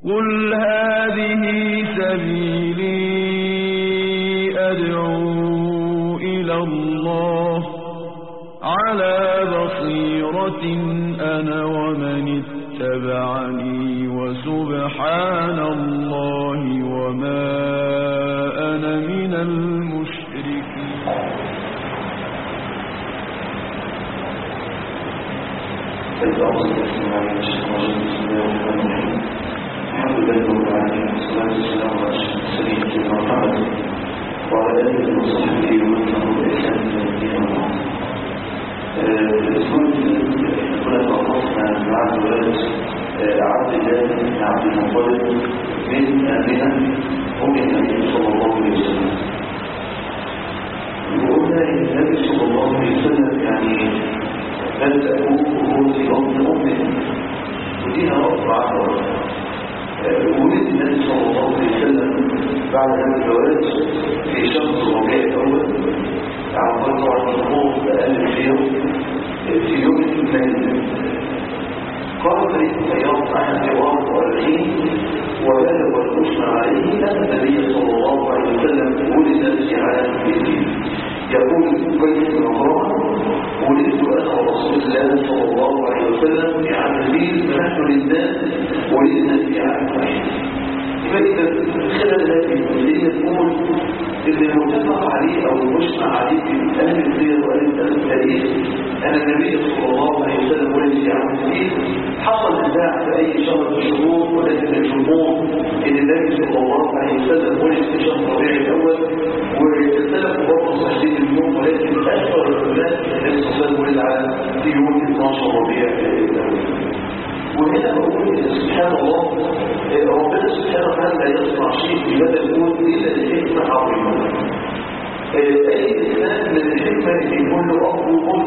قل هذه سبيلي أدعو إلى الله على بصيرة أنا ومن اتبعني وسبحان الله وما أنا من المشركين. الحمد لله رب العالمين والصلاة والسلام على أشرف المرسلين سيدنا محمد وعلى آله وصحبه ومن تبعهم بإحسان إلى يوم الدين. الأسبوع الذي كنا توقفنا مع الولد عبد الله بن عبد المطلب من آمنة أم النبي صلى الله عليه وسلم. وقلنا إن النبي صلى الله عليه وسلم يعني بدأ أبوه في بطن أمه وديها رفع عنه. ولد النبي صلى الله عليه وسلم بعد هذا الجواز في شهر ربيع الأول عن فترة الظهور بأقل في يوم الاثنين. قال فريق الطيار عن الحوار والرحيم وبلغ الحسن عليه أن النبي صلى الله عليه وسلم ولد في عام الدين. يقول قيس بن عمران ولدت أنا ورسول الله صلى الله عليه وسلم في عام الدين فنحن للناس ولدنا في عام واحد. فإذا خلال هذه الجزئية نقول إن المتفق عليه أو المجمع عليه في أهل السير وأهل التاريخ أن النبي صلى الله عليه وسلم ولد في عام الدين. حصل نزاع في أي شهر من الشهور ولكن الجمهور إن النبي صلى الله عليه وسلم ولد في شهر ربيع الأول واختلفوا برضه صحيح اليوم ولكن أكثر العلماء النبي صلى الله عليه وسلم ولد على في يوم 12 ربيع الأول. وهنا بقول سبحان الله ربنا سبحانه وتعالى لا يصنع شيء بمدى الكون إلا لحكمة عظيمة. أي إنسان من الحكمة اللي يكون له أب وأم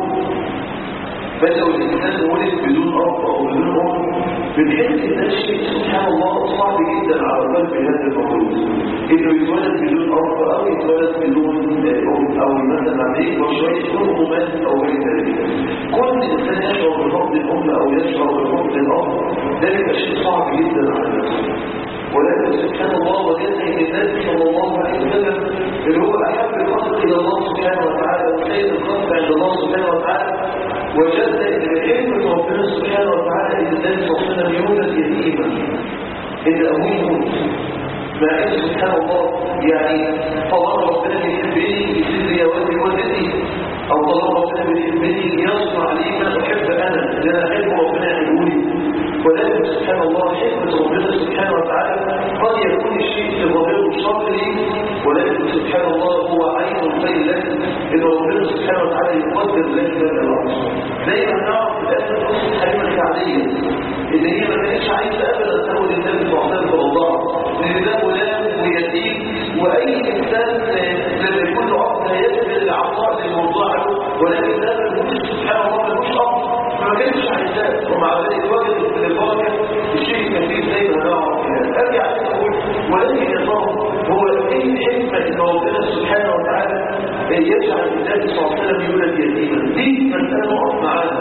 بل لو الإنسان ولد بدون أب أو بدون أم بنحس إن الشيء سبحان الله صعب جدا على قلب هذا المولود إنه يتولد بدون أب أو يتولد بدون أم أو مثلا عليه وشوية يكون ممات أو غير ذلك. كل إنسان يشعر بفقد الأم أو يشعر بفقد الأب ذلك شيء صعب جدا على نفسه. ولكن سبحان الله وجدنا ان النبي صلى الله عليه وسلم اللي هو احب الخلق الى الله سبحانه وتعالى وخير الخلق عند الله سبحانه وتعالى وجدنا ان بحكمه ربنا سبحانه وتعالى ان النبي صلى الله عليه وسلم يولد يتيما ان ابوه يموت مع ان سبحان الله يعني طالما ربنا بيحبني يسير يا ولدي والدتي او طالما ربنا بيحبني يصنع لي ما احب انا اللي انا احب ربنا يعمله لي. ولكن سبحان الله حكمة ربنا سبحانه وتعالى قد يكون الشيء في ظاهره شر لي ولكن سبحان الله هو عين الخير لك إن ربنا سبحانه وتعالى يقدر لك هذا الأمر. زي ما نعرف الآن قصة حليمة السعدية اللي هي ما كانتش عايزة أبدا تاخد النبي صلى الله عليه وسلم لأن ده غلام ويتيم وأي إنسان لما يكون له أب لا يقبل العطاء للمرضع له ولكن ده ملوش سبحان الله ملوش أب فما كانتش عايزاه ومع ذلك وجدت في الواقع الشيء كثير زي ما نعرف ارجع اقول ولكن يا ترى هو ايه الحكمه ان ربنا سبحانه وتعالى يجعل النبي صلى الله عليه وسلم يولد يتيما دي مساله نقف معانا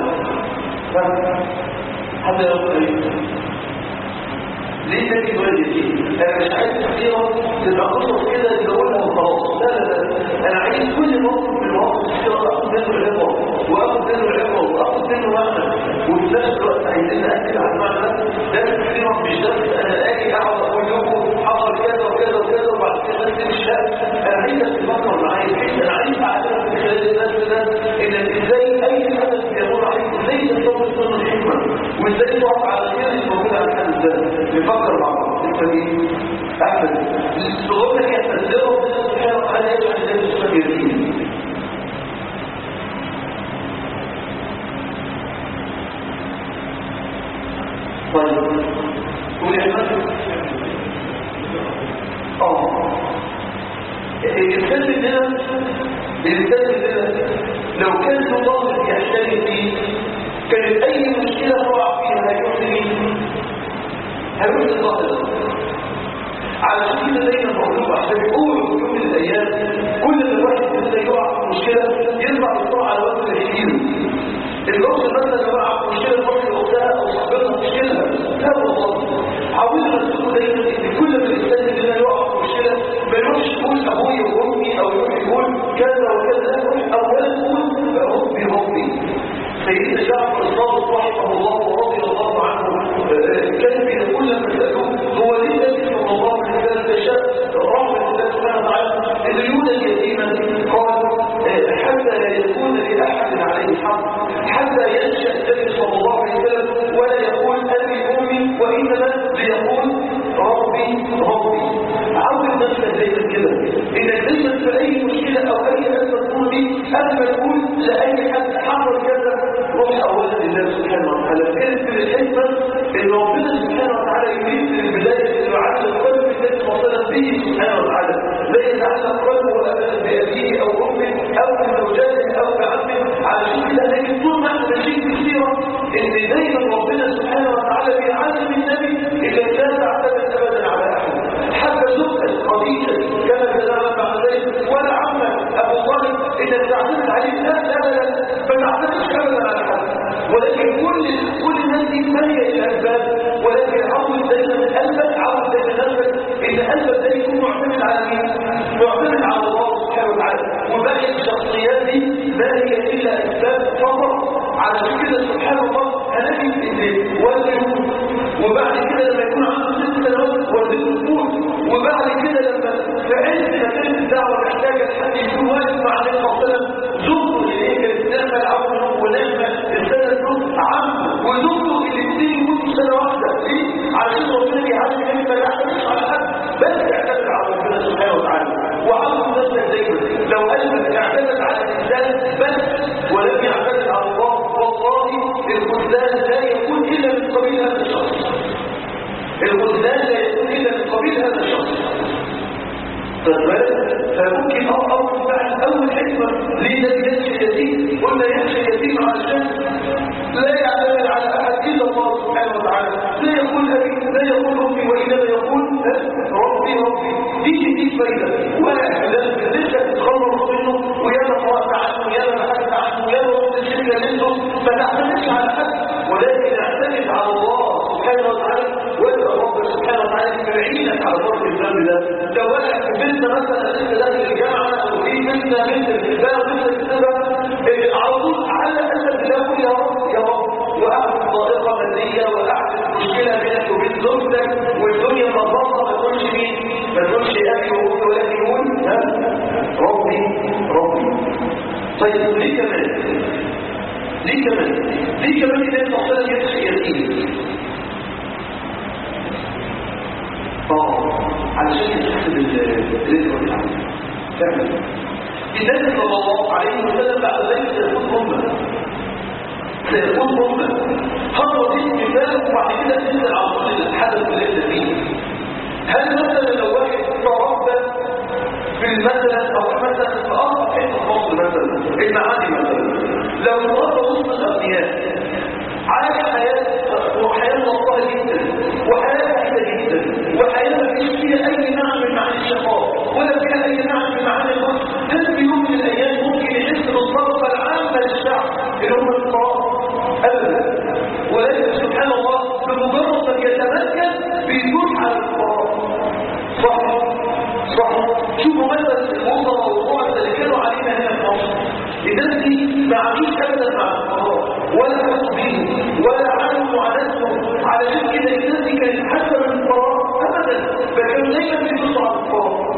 حتى يقول ليه النبي يولد يتيم؟ انا مش عايز كثيرا تبقى قصص كده نقولها وخلاص لا انا عايز كل موقف من المواقف كده اخد منه العبره واخد منه العبره واخد منه معنى وفي نفس الوقت عايزين ناكد على المعنى ده كثيرا مش درس انا اجي اقعد اقول لكم حصل كذا وكذا وكذا وبعد كده بس مش انا عايزك تفكر معايا انا عايز اعلمك من خلال الناس ده ان ازاي اي حدث بيمر عليك ازاي تستوعب سنه الحكمه وازاي تقف على خير الموجود على الحدث ده نفكر مع بعض انت مين؟ احمد الصغير هي تنزله ربنا سبحانه وتعالى يجعل الناس مستقرين. طيب قول يا احمد الانسان مننا لو كان الله يحتاج فيه كانت اي مشكله تقع فيها هيروح الله على كده دايما موضوع عشان يقولوا في يوم من الايام كل ما الواحد مننا يقع في مشكله يطلع بسرعه على وجه الحكيم. الوقت مثلا يقع في مشكله واحده اختها او صاحبتها مشكله لا والله عاوزنا نسكت قبل ما تقول لأي حد حصل كذا روح أولا لله سبحانه وتعالى. كانت من الحكمة إن ربنا سبحانه وتعالى يريد من البداية إنه يعلم قلب الناس وصلا به سبحانه وتعالى، لا يتعلم قلبه أبدا بأبيه أو أمه أو بزوجاته أو بعمه. على شكل لكن طول ما احنا ماشيين في السيرة إن دايما ربنا سبحانه وتعالى بيعلم النبي إذا لا تعتمد أبدا على أحد. حتى زوجة خديجة كما تدعم بعد ذلك ولا عمه أبو طالب إذا تعتمد عليه لا أبدا، ما تعتمدش أبدا على أحد. ولكن كل الناس دي مالية الأسباب، ولكن عود دايما قلبك، عود دايما قلبك إن قلبك ده يكون معتمد على مين؟ معتمد على الله سبحانه وتعالى. وباقي الشخصيات دي ما هي إلا أسباب فقط. على كده سبحان الله هنجد إن والده وبعد كده لما يكون عنده 6 سنوات والده يموت، وبعد كده لما في عز ما كانت الدعوة محتاجة حد يكون واقف مع النبي صلى الله عليه وسلم زوجته اللي هي كانت نعمة العون ونعمة السنة عمه وزوجته الاثنين يموتوا سنة واحدة. ليه؟ علشان ربنا بيعلم النبي ما يعتمدش على حد بس يعتمد على ربنا سبحانه وتعالى. وعلم نفسك دايما لو قلبك اعتمد على الإنسان بس ولم يعتمد على الله والله الخذلان لا يكون إلا من قبيل هذا الشخص. الخذلان لا يكون إلا من قبيل هذا الشخص. فممكن أول حكمة ليه الذي يمشي يتيم؟ قلنا يمشي يتيم علشان لا يعتمد على أحد إلا الله سبحانه وتعالى. لا يقول أبي لا يقول أمي وإنما يقول ربي ربي. دي فايدة ولا احتلال لسه تتخلص منه ويانا قرأت عنه ويانا بحثت عنه ويانا وقت الشركة لنه. ما تعتمدش على حد ولكن اعتمد على الله سبحانه وتعالى. وإذا رب سبحانه وتعالى يعينك على فرق الذنب ده. لو أنا في بنت مثلا لسه داخل الجامعة أو في بنت الباب مثل السبب على طول على أسف تقول يا رب يا رب وأعمل ضائقة مادية وأعمل مشكلة بينك وبين زوجتك والدنيا مضبطة ما تقولش مين؟ ما تقولش أبي وأمي ولكن يقول ربي ربي. طيب ليه كمان؟ ليه كمان إذا المحصلة يمشي يتيم؟ علشان تحسب الرزق بتاعه فعلا. النبي صلى الله عليه وسلم بعد ذلك سيكون أمة خطوة دي مثال وبعد كده تنزل على طول الحدث اللي انت فيه. هل مثلا لو واحد تربى في مثلا او مثلا في ارض حته مصر مثلا المعادي مثلا لو تربى وسط الاغنياء عايش حياه لطيفه جدا وحياه سعيده جدا وحياه ما فيش فيها اي نعم من معاني الشقاء ولا فيها اي نعم من معاني الموت، هل في يوم من الايام ممكن يحس بالطاقه العامه للشعب اللي هم الفقراء؟ ابدا. ولكن سبحان الله بمجرد ما يتمكن بيدوس على الفقراء. صح شوفوا مثلا الوزراء والقوى اللي كانوا علينا هنا في مصر، الناس دي ما عاشوش ابدا مع الفقراء ولا حسوا بيهم ولا عاشوا معاناتهم. علشان كده الناس دي كانت حاسه بالفقراء ابدا، فكانوا دايما بيدوسوا على الفقراء،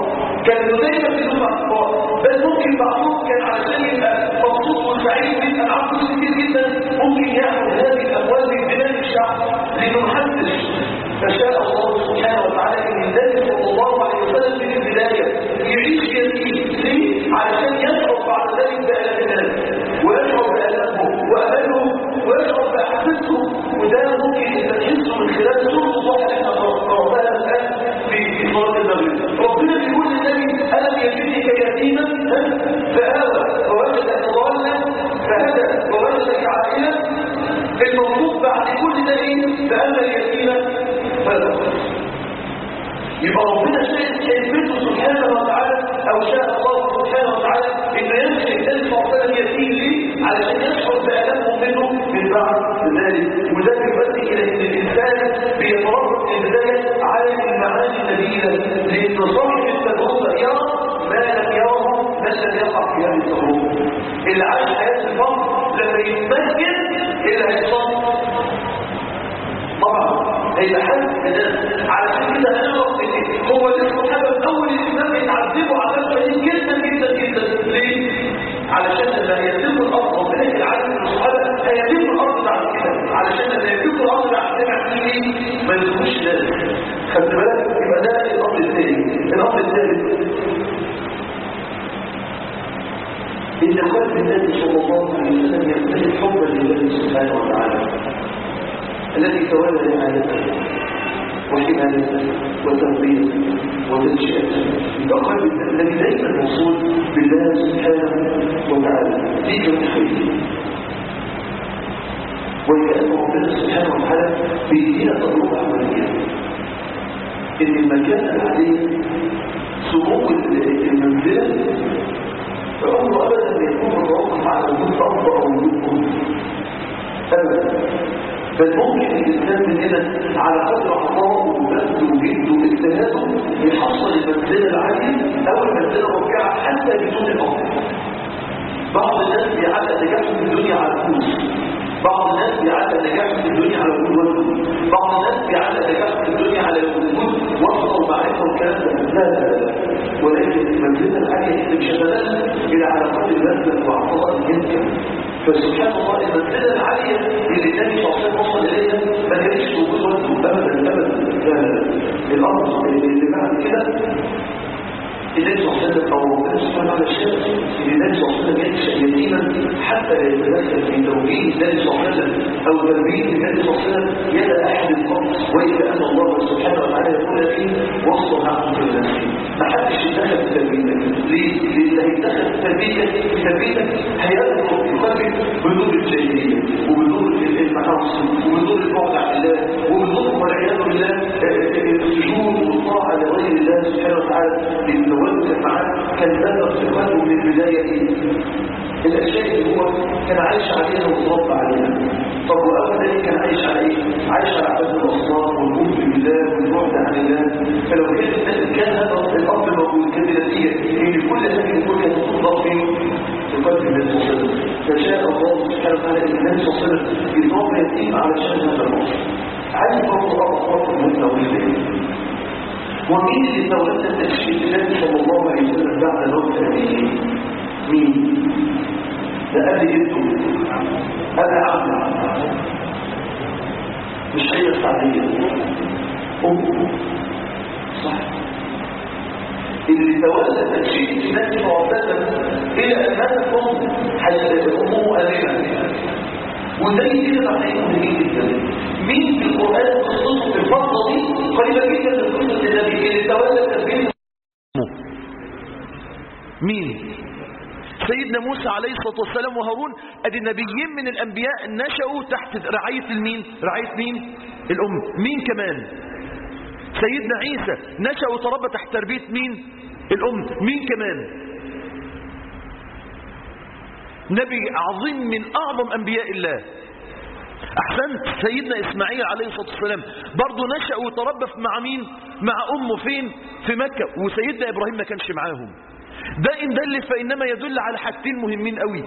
بس ممكن بعضهم كان علشان يبقى مبسوط وسعيد ويبقى معاه فلوس كتير جدا ممكن ياخد هذه الاموال من بلاد الشعب لانه محدش. فشاء الله سبحانه وتعالى ان النبي صلى الله عليه وسلم في البدايه يعيش يتيم. ليه؟ علشان يشعر بعد ذلك بآلام الناس ويشعر بآلامهم وأملهم ويشعر بأحساسهم. وده ممكن يستحسه من خلال سورة الله اللي احنا قرأناها الآن في صلاة المغرب. ربنا بيقول للنبي ألم يجدك يتيما فآوى ووجدك ضالا فهدى ووجدك عائلا. المطلوب بعد كل ده ايه؟ فأما اليتيم فلا. يبقى ربنا شايفته سبحانه وتعالى او شاء الله سبحانه وتعالى انه يمشي الانسان فاصلا يتيم ليه؟ علشان يشعر بآلامهم منه من بعد ذلك. وده يؤدي الى ان الانسان بيتربط في البدايه على المعاني النبيله لان صاحب التجربه يرى ما لم يره من لم يقع في هذه التجربه. اللي عاش حياه الفقر لما يتمكن اللي هيصاب طبعا هيبقى حد كده. علشان كده هنعرف ان هو لسه حابب اول الاسلام يتعذبوا عذاب شديد جدا جدا جدا. ليه؟ علشان لما يتم الارض ربنا يعلم الصحابه هيتم الارض بعد كده، علشان لما يتم الارض بعد كده عارفين ايه؟ ما يدخلوش ذلك. خدت بالك؟ يبقى ده الامر الثاني. الامر الثالث إن قلب النبي صلى الله عليه وسلم يمتلئ حبا لله سبحانه وتعالى الذي تولى رعايته وحمايته وتربيته وتنشئته. يبقى قلب الذي دائما موصول بالله سبحانه وتعالى دي كالخير. وكأن ربنا سبحانه وتعالى بيدينا تجربة عملية إن المكان العادي سمو المنزلة فأمر أبدا ما يكون متوقف على وجود أرض أو وجود أرض أبدا، بل ممكن الإنسان مننا على قدر عطاءه وبذله وجده واجتهاده يحصل المنزلة العالية أو المنزلة الرفيعة حتى بدون الأرض. بعض الناس بيعلق نجاحهم في الدنيا على الفلوس، بعض الناس بيعلق نجاحهم في الدنيا على وجود وجود، بعض الناس بيعلق نجاحهم في الدنيا على وجود وصفه ومعرفه والكلام ده. لا ولكن المنزلة العالية اللي شغلتها إلى على قدر البذل وعطاء المنكر. فسبحان الله المنزلة العالية اللي النبي صلى الله عليه وسلم وصل إليها ما كانش وجود وجود أبدا. الأمر اللي بعد كده النبي صلى الله عليه وسلم أو ربنا سبحانه وتعالى الشمس اللي النبي صلى الله عليه وسلم ينشأ يتيما حتى لا يتدخل في توجيه النبي صلى الله عليه وسلم أو تربية النبي صلى الله عليه وسلم يد أحد القرص، وإذا أن الله سبحانه وتعالى يقول فيه وصل عنه في النفس. ما حدش يتدخل في تربيتك. ليه؟ لأن هيتدخل في تربيتك هيأثر في قلبك بنور الجاهلية وبنور المعاصي وبنور البعد عن الله وبنور والعياذ بالله السجود والطاعة لغير الله سبحانه وتعالى. التوجه معاه كان بدأ في قلبه من البداية الأشياء اللي هو كان عايش عليها وتربى عليها. طب وأولا كان عايش على إيه؟ عايش على عبادة الأصنام والكفر بالله والبعد عن الله. فلو كان هذا الأمر موجود كان نتيجة إن كل هذه الأمور كانت تضاف في قلب النبي صلى الله عليه وسلم. فشاء الله سبحانه وتعالى إن النبي صلى الله عليه وسلم يضاف يتيم على شأن هذا الأمر. عايز برضه أطلق المتنوعين. ومين اللي تولى التشريف النبي صلى الله عليه وسلم بعد موت أبيه؟ مين؟ ده أبي جده، أبي عبد، مش هي السعدية، أمه، صح. اللي تولى تشريف النبي صلى الله عليه وسلم إلى أن ماتت أمه آمنة. وزي كده معناه مهم جدا. مين في القرآن قصته في الفترة دي قريبة جدا من قصة النبي اللي تولى تربية مين؟ سيدنا موسى عليه الصلاة والسلام وهارون. ادي النبيين من الأنبياء نشأوا تحت رعاية المين؟ رعاية مين؟ الأم. مين كمان؟ سيدنا عيسى نشأ وتربى تحت تربية مين؟ الأم. مين كمان؟ نبي عظيم من أعظم أنبياء الله. أحسنت. سيدنا إسماعيل عليه الصلاة والسلام برضو نشأ وتربى مع مين؟ مع أمه فين؟ في مكة. وسيدنا إبراهيم ما كانش معاهم. ده إن دل فإنما يدل على حاجتين مهمين قوي.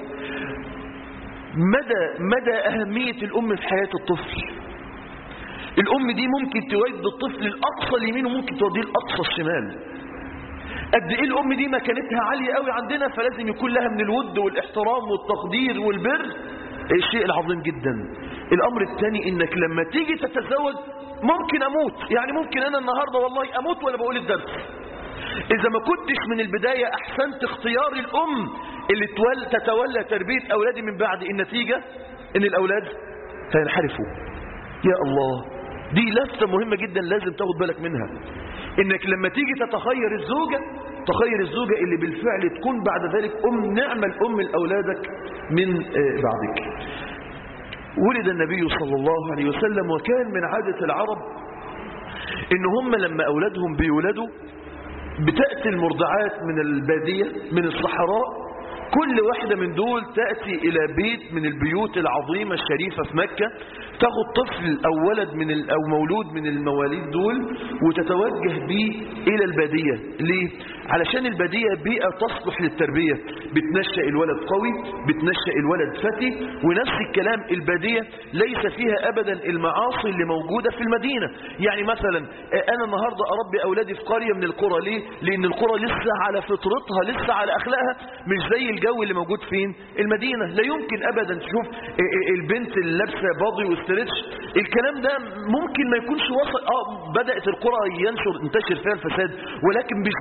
مدى أهمية الأم في حياة الطفل. الأم دي ممكن تودي الطفل الأقصى اليمين وممكن توديه الأقصى الشمال. قد ايه الام دي مكانتها عاليه قوي عندنا، فلازم يكون لها من الود والاحترام والتقدير والبر الشيء العظيم جدا. الامر الثاني انك لما تيجي تتزوج ممكن اموت، يعني ممكن انا النهارده والله اموت وانا بقول الدرس. اذا ما كنتش من البدايه احسنت اختيار الام اللي تتولى تربيه اولادي من بعد، النتيجه ان الاولاد هينحرفوا. يا الله، دي لفتة مهمة جدا لازم تاخد بالك منها. انك لما تيجي تتخير الزوجة، تخير الزوجة اللي بالفعل تكون بعد ذلك نعمة الأم لأولادك من بعدك. ولد النبي صلى الله عليه وسلم، وكان من عادة العرب ان هم لما أولادهم بيولدوا بتأتي المرضعات من البادية من الصحراء، كل واحدة من دول تأتي إلى بيت من البيوت العظيمة الشريفة في مكة، تاخد طفل أو ولد أو مولود من المواليد دول وتتوجه به إلى البادية. ليه؟ علشان البادية بيئة تصلح للتربية، بتنشأ الولد قوي، بتنشأ الولد فتي. ونفس الكلام البادية ليس فيها أبدا المعاصي اللي موجودة في المدينة. يعني مثلا أنا النهاردة أربي أولادي في قرية من القرى. ليه؟ لأن القرى لسه على فطرتها، لسه على أخلاقها، مش زي الجو اللي موجود فين؟ المدينة. لا يمكن أبدا تشوف البنت اللي لابسه باضي واسترتش، الكلام ده ممكن ما يكونش وصل. بدأت القرى ينتشر فيها الفساد، ولكن مش بنفس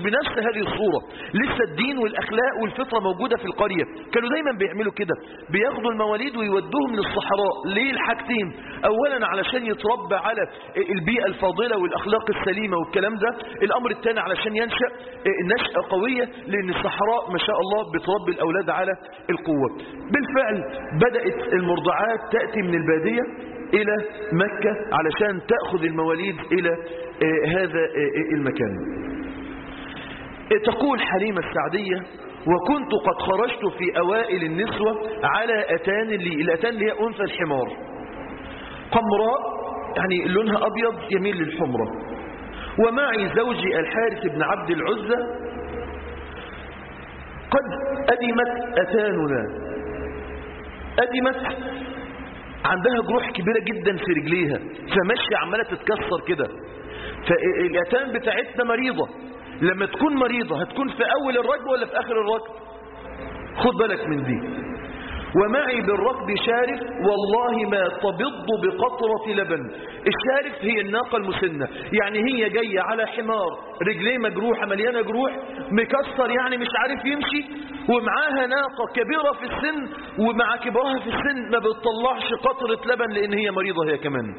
بهذه الصورة. لسه الدين والأخلاق والفطرة موجودة في القرية. كانوا دايما بيعملوا كده، بياخدوا المواليد ويودوهم للصحراء. ليه؟ الحاجتين: أولا علشان يتربى على البيئة الفاضلة والأخلاق السليمة والكلام ده. الأمر الثاني علشان ينشأ نشأة قوية، لأن الصحراء ما شاء الله بتربي الأولاد على القوة. بالفعل بدأت المرضعات تأتي من البادية إلى مكة علشان تأخذ المواليد إلى هذا المكان. تقول حليمة السعدية: وكنت قد خرجت في أوائل النسوة على أتان لي. الأتان اللي هي أنثى الحمار، قمراء يعني لونها أبيض يميل للحمرة، ومعي زوجي الحارث بن عبد العزة. قد أدمت أتاننا، أدمت، عندها جروح كبيرة جدا في رجليها، فماشية عمالة تتكسر كده. فالأتان بتاعتنا مريضة. لما تكون مريضة هتكون في أول الركب ولا في آخر الركب؟ خد بالك من دي. ومعي بالركب شارف والله ما تبض بقطرة لبن. الشارف هي الناقة المسنة، يعني هي جاية على حمار رجليه مجروحة مليانة جروح مكسر، يعني مش عارف يمشي، ومعاها ناقة كبيرة في السن، ومع كبرها في السن ما بتطلعش قطرة لبن لأن هي مريضة هي كمان.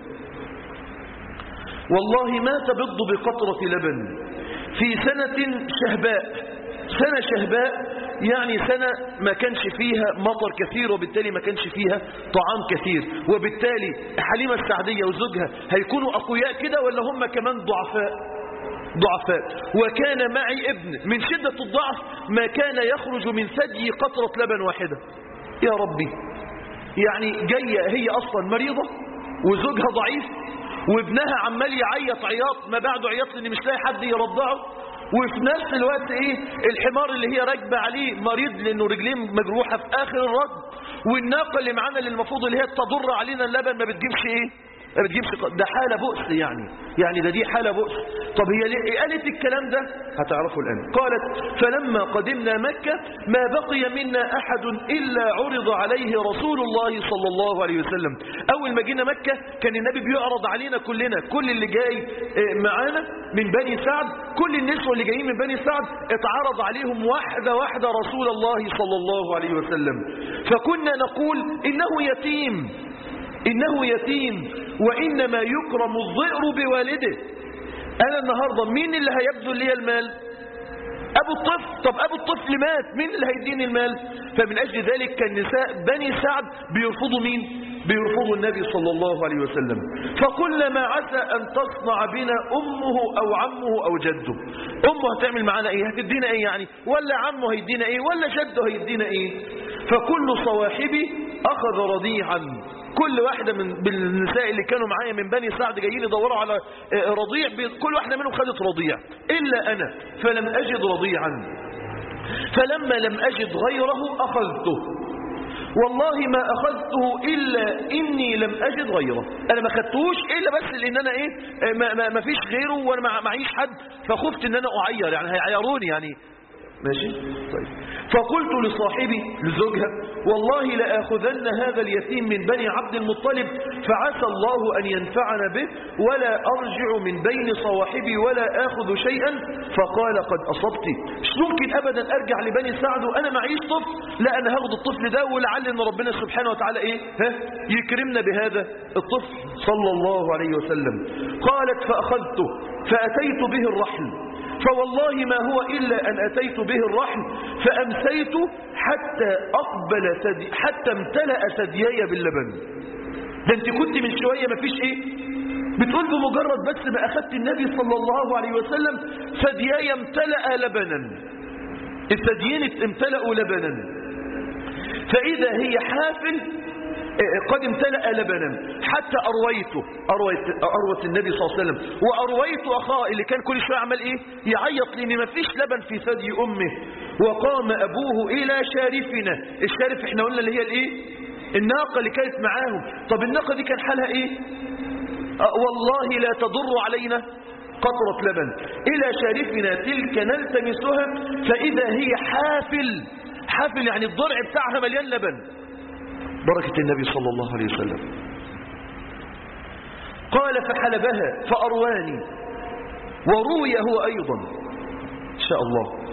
والله ما تبض بقطرة لبن في سنة شهباء. سنة شهباء يعني سنة ما كانش فيها مطر كثير، وبالتالي ما كانش فيها طعام كثير، وبالتالي حليمة السعدية وزوجها هيكونوا أقوياء كده ولا هم كمان ضعفاء؟ وكان معي ابن من شدة الضعف ما كان يخرج من ثدي قطرة لبن واحدة. يا ربي، يعني جاية هي أصلا مريضة وزوجها ضعيف وابنها عمال يعيط عياط ما بعده عياط لأن مش لاقي حد يرضعه، وفي نفس الوقت الحمار اللي هي راكبه عليه مريض لأنه رجليه مجروحة في آخر الركب، والناقة اللي معانا اللي المفروض اللي هي تضر علينا اللبن ما بتجيبش ما بتجيبش. ده حالة بؤس، يعني دي حالة بؤس. طب هي ليه قالت الكلام ده؟ هتعرفوا الآن. قالت: فلما قدمنا مكة ما بقي منا أحد إلا عرض عليه رسول الله صلى الله عليه وسلم. أول ما جينا مكة كان النبي بيعرض علينا كلنا، كل اللي جاي معانا من بني سعد، كل النسوة اللي جايين من بني سعد اتعرض عليهم واحدة واحدة رسول الله صلى الله عليه وسلم. فكنا نقول: إنه يتيم وإنما يكرم الضئر بوالده. أنا النهاردة مين اللي هيبذل لي المال؟ أبو الطفل. طب أبو الطفل مات، مين اللي هيديني المال؟ فمن أجل ذلك كان نساء بني سعد بيرفضوا مين؟ بيرفضوا النبي صلى الله عليه وسلم. فقلنا: ما عسى أن تصنع بنا أمه أو عمه أو جده. أمه هتعمل معنا إيه؟ هتدينا إيه يعني؟ ولا عمه هيدينا إيه؟ ولا جده هيدينا إيه؟ فكل صواحبي أخذ رضيعا. كل واحدة من النساء اللي كانوا معايا من بني سعد جايين يدوروا على رضيع، كل واحدة منهم خدت رضيع إلا أنا، فلم أجد رضيعا. فلما لم أجد غيره أخذته. والله ما أخذته إلا إني لم أجد غيره. أنا ما أخذتهوش إلا بس لأن أنا ما فيش غيره وأنا معيش حد، فخفت إن أنا أعير، يعني هيعيروني يعني. ماشي طيب. فقلت لصاحبي لزوجها: والله لآخذن هذا اليتيم من بني عبد المطلب فعسى الله أن ينفعنا به ولا أرجع من بين صواحبي ولا آخذ شيئا. فقال: قد أصبت، مش ممكن أبدا أرجع لبني سعد وأنا معيش طفل، لا أنا هاخد الطفل ده ولعل أن ربنا سبحانه وتعالى يكرمنا بهذا الطفل صلى الله عليه وسلم. قالت: فأخذته فأتيت به الرحل، فوالله ما هو إلا أن أتيت به الرحل فأمسيت حتى امتلأ ثديي باللبن. ده انت كنت من شوية ما فيش بتقول بمجرد بس ما أخذت النبي صلى الله عليه وسلم ثديي امتلأ لبنا، الثديين امتلأوا لبنا، فإذا هي حافل قد امتلأ لبنا حتى أرويت النبي صلى الله عليه وسلم، وأرويت أخاه اللي كان كل شوية عمل يعيط لأن ما فيش لبن في ثدي أمه. وقام أبوه إلى شارفنا. الشارف احنا قلنا اللي هي الناقة اللي كانت معاهم. طب الناقة دي كان حالها والله لا تضر علينا قطرة لبن. إلى شارفنا تلك نلتمسها فإذا هي حافل يعني الضرع بتاعها مليان لبن. بركة النبي صلى الله عليه وسلم. قال: فحلبها فأرواني، وروي هو أيضا إن شاء الله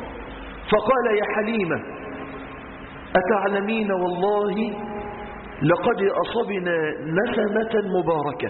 فقال يا حليمة أتعلمين والله لقد أصبنا نسمة مباركة.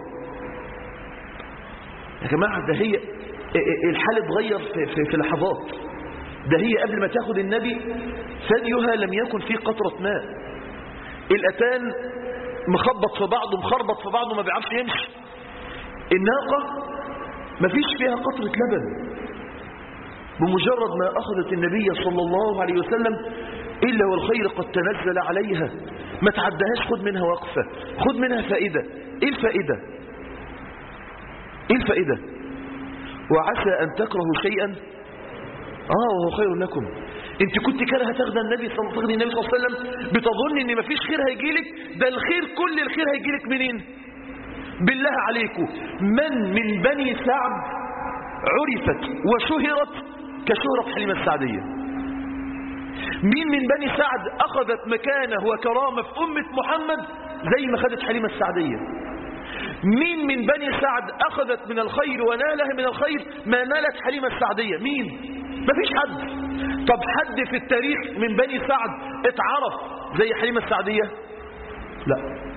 يا جماعة ده هي الحال اتغير في لحظات. ده هي قبل ما تاخد النبي ثديها لم يكن فيه قطرة ماء، الأتان مخبط في بعضه مخربط في بعضه ما بيعرفش يمشي، الناقة ما فيش فيها قطرة لبن. بمجرد ما أخذت النبي صلى الله عليه وسلم إلا والخير قد تنزل عليها، ما تعدهاش، خد منها وقفة، خد منها فائدة. إيه الفائدة؟ إيه الفائدة؟ وعسى أن تكرهوا شيئا وهو خير لكم. انت كنت كاره تاخدي النبي صلى الله عليه وسلم بتظن ان مفيش خير هيجيلك، ده الخير كل الخير هيجيلك منين؟ بالله عليكم من بني سعد عرفت وشهرت كشهرة حليمة السعدية؟ مين من بني سعد أخذت مكانه وكرامة في أمة محمد زي ما خدت حليمة السعدية؟ مين من بني سعد أخذت من الخير ونالها من الخير ما نالت حليمة السعدية؟ مين؟ مفيش حد. طب حد في التاريخ من بني سعد اتعرف زي حليمة السعدية؟ لا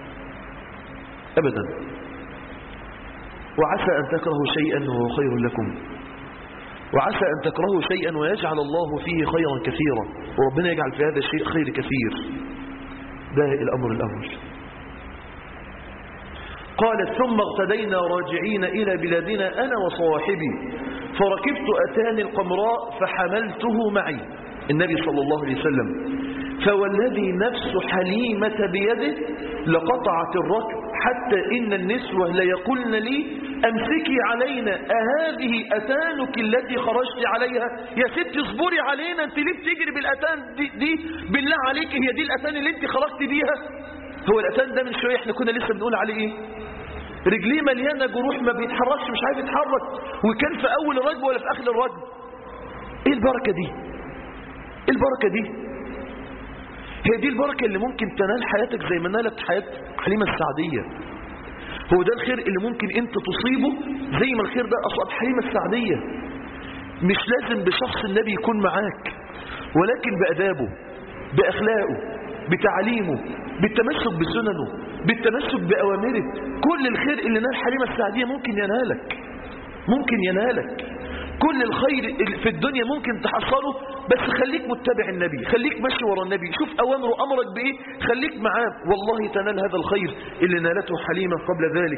أبدا. وعسى أن تكرهوا شيئا وهو خير لكم، وعسى أن تكرهوا شيئا ويجعل الله فيه خيرا كثيرا، وربنا يجعل في هذا الشيء خير كثير. ده الأمر الأول. قالت ثم اغتدينا راجعين إلى بلادنا أنا وصواحبي فركبت أتاني القمراء فحملته معي، النبي صلى الله عليه وسلم، فوالذي نفس حليمة بيده لقطعت الركب حتى إن النسوة ليقولن لي أمسكي علينا أهذه أتانك التي خرجت عليها؟ يا ست اصبري علينا، أنت ليه بتجري بالأتان دي بالله عليك؟ هي دي الأتان اللي أنت خرجت بيها؟ هو الأتان ده من شوية احنا كنا لسه بنقول عليه ايه؟ رجليه مليانة جروح ما بيتحركش، مش عارف يتحرك، وكان في أول الرجب ولا في آخر الرجب. ايه البركة دي؟ ايه البركة دي؟ هي دي البركة اللي ممكن تنال حياتك زي ما نالت حياة حليمة السعدية. هو ده الخير اللي ممكن انت تصيبه زي ما الخير ده أصاب حليمة السعدية. مش لازم بشخص النبي يكون معاك، ولكن بأدابه، بأخلاقه، بتعليمه، بالتمسك بسننه، بالتمسك بأوامره. كل الخير اللي نال حليمة السعدية ممكن ينالك، ممكن ينالك. كل الخير في الدنيا ممكن تحصله، بس خليك متبع النبي، خليك ماشي ورا النبي، شوف أوامره أمرك بإيه، خليك معاه، والله تنال هذا الخير اللي نالته حليمة قبل ذلك.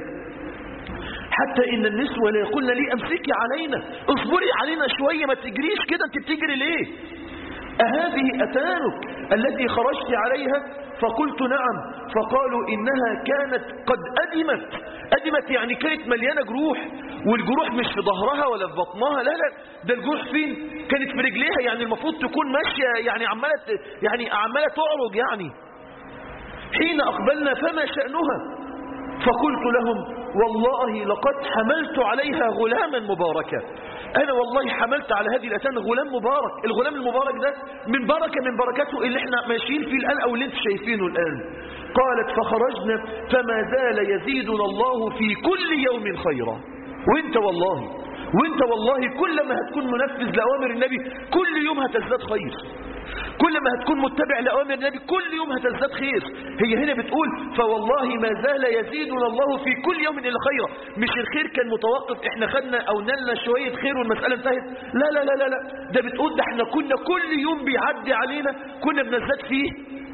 حتى إن النسوة لا يقولن لي أمسكي علينا، اصبري علينا شوية، ما تجريش كده، أنت بتجري ليه؟ أهذه أتانك التي خرجت عليها؟ فقلت نعم. فقالوا إنها كانت قد أدمت يعني كانت مليانة جروح، والجروح مش في ظهرها ولا في بطنها، لا ده الجروح فين؟ كانت في رجليها، يعني المفروض تكون ماشية يعني عمالة تعرج يعني. حين أقبلنا فما شأنها؟ فقلت لهم والله لقد حملت عليها غلاما مباركا، أنا والله حملت على هذه الأتان غلام مبارك. الغلام المبارك ده من بركته اللي احنا ماشيين فيه الآن أو اللي انت شايفينه الآن. قالت فخرجنا فما زال يزيدنا الله في كل يوم خيرا. وانت والله كلما هتكون منفذ لأوامر النبي كل يوم هتزداد خير، كل ما هتكون متبع لأوامر النبي كل يوم هتزداد خير. هي هنا بتقول فوالله ما زال يزيدنا الله في كل يوم إلا خيرا. مش الخير كان متوقف، احنا خدنا أو نلنا شوية خير والمسألة انتهت، لا لا لا لا، ده بتقول ده احنا كنا كل يوم بيعدي علينا كنا بنزداد فيه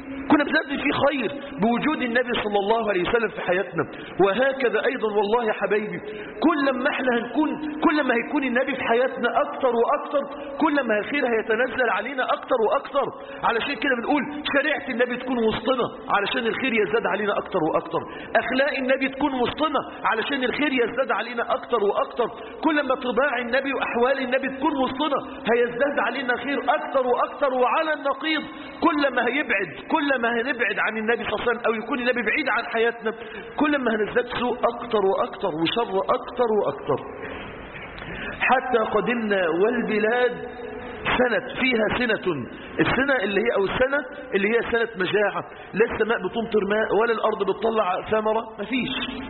خير بوجود النبي صلى الله عليه وسلم في حياتنا. وهكذا أيضا والله يا حبايبي كل ما هيكون النبي في حياتنا أكتر وأكتر، كل ما الخير هيتنزل علينا أكتر وأكتر. علشان كده بنقول شريعة النبي تكون وسطنا علشان الخير يزداد علينا أكتر وأكتر، أخلاق النبي تكون وسطنا علشان الخير يزداد علينا أكتر وأكتر. كل ما طباع النبي وأحوال النبي تكون وسطنا هيزداد علينا خير أكتر وأكتر. وعلى النقيض كل ما هنبعد عن النبي صلى الله عليه وسلم أو يكون النبي بعيد عن حياتنا كل ما هنزداد سوء أكتر وأكتر وشر أكتر وأكتر. حتى قدمنا والبلاد فيها سنة، السنة اللي هي أو السنة اللي هي سنة مجاعة، لا السماء بتمطر ماء ولا الأرض بتطلع ثمرة، مفيش.